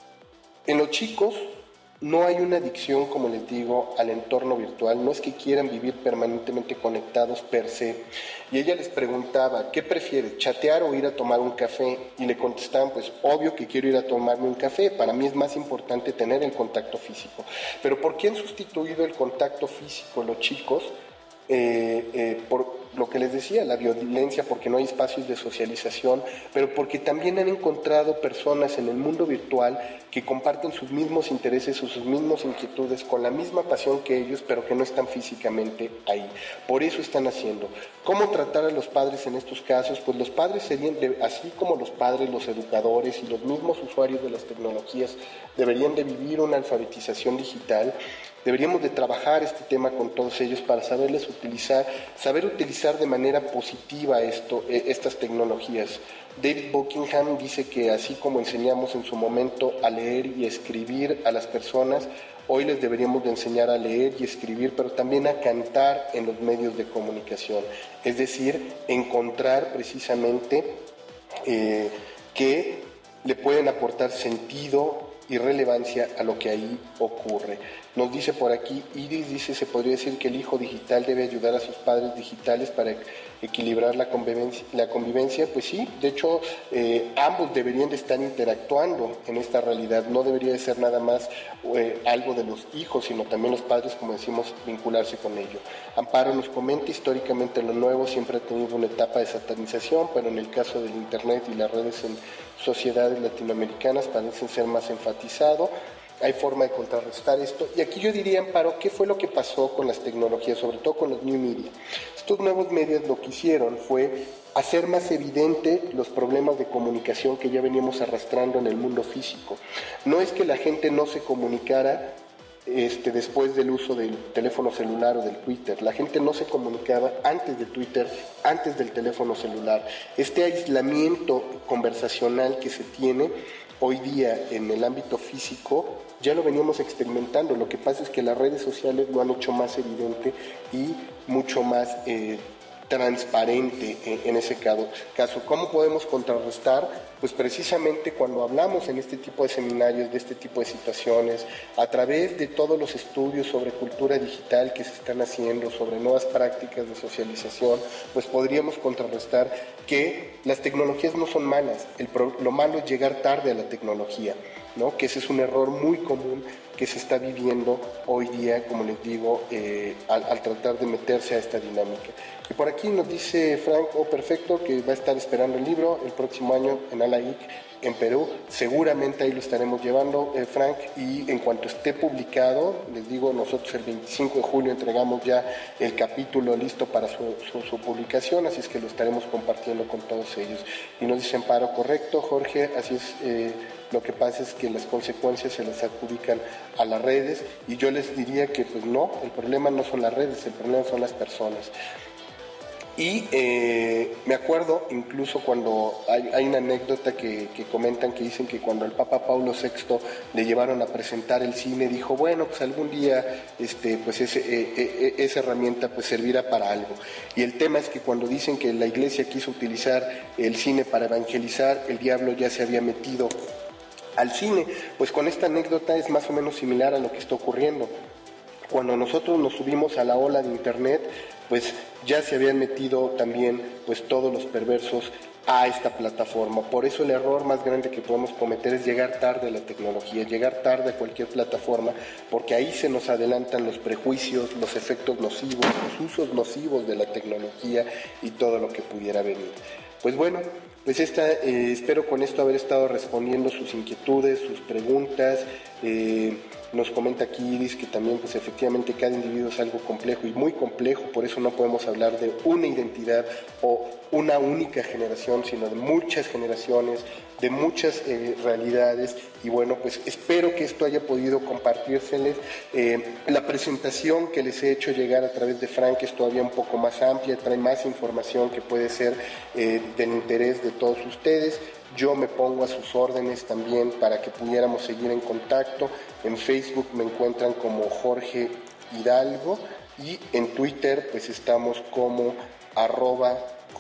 C: en los chicos no hay una adicción, como les digo, al entorno virtual, no es que quieran vivir permanentemente conectados per se. Y ella les preguntaba, ¿qué prefieres, chatear o ir a tomar un café? Y le contestaban, pues obvio que quiero ir a tomarme un café, para mí es más importante tener el contacto físico. Pero ¿por qué han sustituido el contacto físico los chicos? Eh, eh, por lo que les decía, la violencia, porque no hay espacios de socialización, pero porque también han encontrado personas en el mundo virtual que comparten sus mismos intereses o sus mismas inquietudes con la misma pasión que ellos, pero que no están físicamente ahí. Por eso están haciendo. ¿Cómo tratar a los padres en estos casos? Pues los padres serían, de, así como los padres, los educadores y los mismos usuarios de las tecnologías deberían de vivir una alfabetización digital. Deberíamos de trabajar este tema con todos ellos para saberles utilizar, saber utilizar de manera positiva esto, estas tecnologías. David Buckingham dice que así como enseñamos en su momento a leer y escribir a las personas, hoy les deberíamos de enseñar a leer y escribir, pero también a cantar en los medios de comunicación. Es decir, encontrar precisamente eh, que le pueden aportar sentido y relevancia a lo que ahí ocurre. Nos dice por aquí, Iris dice, se podría decir que el hijo digital debe ayudar a sus padres digitales para equilibrar la convivencia. La convivencia. Pues sí, de hecho, eh, ambos deberían de estar interactuando en esta realidad. No debería de ser nada más eh, algo de los hijos, sino también los padres, como decimos, vincularse con ello. Amparo nos comenta, históricamente lo nuevo siempre ha tenido una etapa de satanización, pero en el caso del Internet y las redes en sociedades latinoamericanas parecen ser más enfatizado. Hay forma de contrarrestar esto. Y aquí yo diría, Amparo, ¿qué fue lo que pasó con las tecnologías, sobre todo con los new media? Estos nuevos medios lo que hicieron fue hacer más evidente los problemas de comunicación que ya veníamos arrastrando en el mundo físico. No es que la gente no se comunicara Este, después del uso del teléfono celular o del Twitter. La gente no se comunicaba antes de Twitter, antes del teléfono celular. Este aislamiento conversacional que se tiene hoy día en el ámbito físico ya lo veníamos experimentando. Lo que pasa es que las redes sociales lo han hecho más evidente y mucho más eh, transparente en, en ese caso. ¿Cómo podemos contrarrestar? Pues precisamente cuando hablamos en este tipo de seminarios, de este tipo de situaciones, a través de todos los estudios sobre cultura digital que se están haciendo, sobre nuevas prácticas de socialización, pues podríamos contrarrestar que las tecnologías no son malas. El pro, lo malo es llegar tarde a la tecnología, ¿no? Que ese es un error muy común que se está viviendo hoy día, como les digo, eh, al, al tratar de meterse a esta dinámica. Y por aquí nos dice Frank, oh perfecto, que va a estar esperando el libro el próximo año en Alaik, en Perú. Seguramente ahí lo estaremos llevando, eh, Frank, y en cuanto esté publicado, les digo, nosotros el veinticinco de julio entregamos ya el capítulo listo para su, su, su publicación, así es que lo estaremos compartiendo con todos ellos. Y nos dice Amparo, correcto, Jorge, así es. Eh, Lo que pasa es que las consecuencias se las adjudican a las redes y yo les diría que pues no, el problema no son las redes, el problema son las personas. Y eh, me acuerdo incluso cuando hay, hay una anécdota que, que comentan, que dicen que cuando el Papa Paulo sexto le llevaron a presentar el cine, dijo, bueno, pues algún día este, pues ese, eh, eh, esa herramienta pues servirá para algo. Y el tema es que cuando dicen que la iglesia quiso utilizar el cine para evangelizar, el diablo ya se había metido al cine. Pues con esta anécdota es más o menos similar a lo que está ocurriendo. Cuando nosotros nos subimos a la ola de internet, pues ya se habían metido también pues todos los perversos a esta plataforma. Por eso el error más grande que podemos cometer es llegar tarde a la tecnología, llegar tarde a cualquier plataforma, porque ahí se nos adelantan los prejuicios, los efectos nocivos, los usos nocivos de la tecnología y todo lo que pudiera venir. Pues bueno, pues esta, eh, espero con esto haber estado respondiendo sus inquietudes, sus preguntas. Eh, nos comenta aquí Iris que también pues efectivamente cada individuo es algo complejo y muy complejo, por eso no podemos hablar de una identidad o una única generación, sino de muchas generaciones, de muchas eh, realidades. Y bueno, pues espero que esto haya podido compartírseles. Eh, la presentación que les he hecho llegar a través de Frank es todavía un poco más amplia, trae más información que puede ser eh, del interés de todos ustedes. Yo me pongo a sus órdenes también para que pudiéramos seguir en contacto. En Facebook me encuentran como Jorge Hidalgo y en Twitter pues estamos como arroba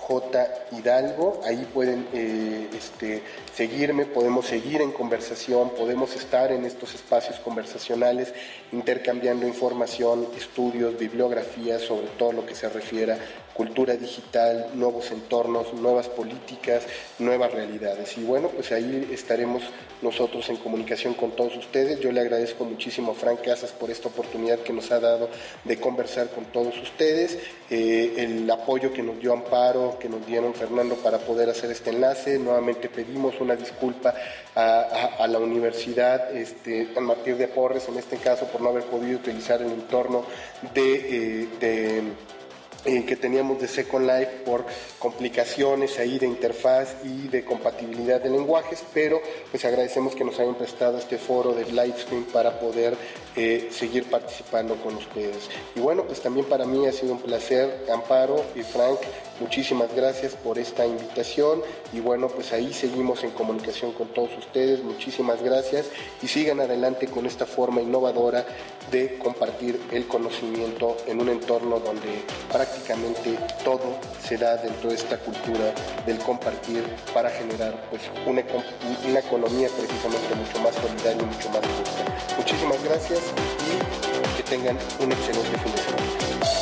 C: J Hidalgo. Ahí pueden eh, este, seguirme, podemos seguir en conversación, podemos estar en estos espacios conversacionales intercambiando información, estudios, bibliografías sobre todo lo que se refiere a cultura digital, nuevos entornos, nuevas políticas, nuevas realidades. Y bueno, pues ahí estaremos nosotros en comunicación con todos ustedes. Yo le agradezco muchísimo a Frank Casas por esta oportunidad que nos ha dado de conversar con todos ustedes, eh, el apoyo que nos dio Amparo, que nos dieron Fernando para poder hacer este enlace. Nuevamente pedimos una disculpa a, a, a la Universidad este, San Martín de Porres, en este caso por no haber podido utilizar el entorno de... Eh, de Eh, que teníamos de Second Life por complicaciones ahí de interfaz y de compatibilidad de lenguajes, pero pues agradecemos que nos hayan prestado este foro de live stream para poder eh, seguir participando con ustedes. Y bueno, pues también para mí ha sido un placer, Amparo y Frank, muchísimas gracias por esta invitación y bueno, pues ahí seguimos en comunicación con todos ustedes, muchísimas gracias y sigan adelante con esta forma innovadora de compartir el conocimiento en un entorno donde prácticamente todo se da dentro de esta cultura del compartir para generar pues una, una economía precisamente mucho más solidaria y mucho más justa. Muchísimas gracias y tengan un excelente fin de semana.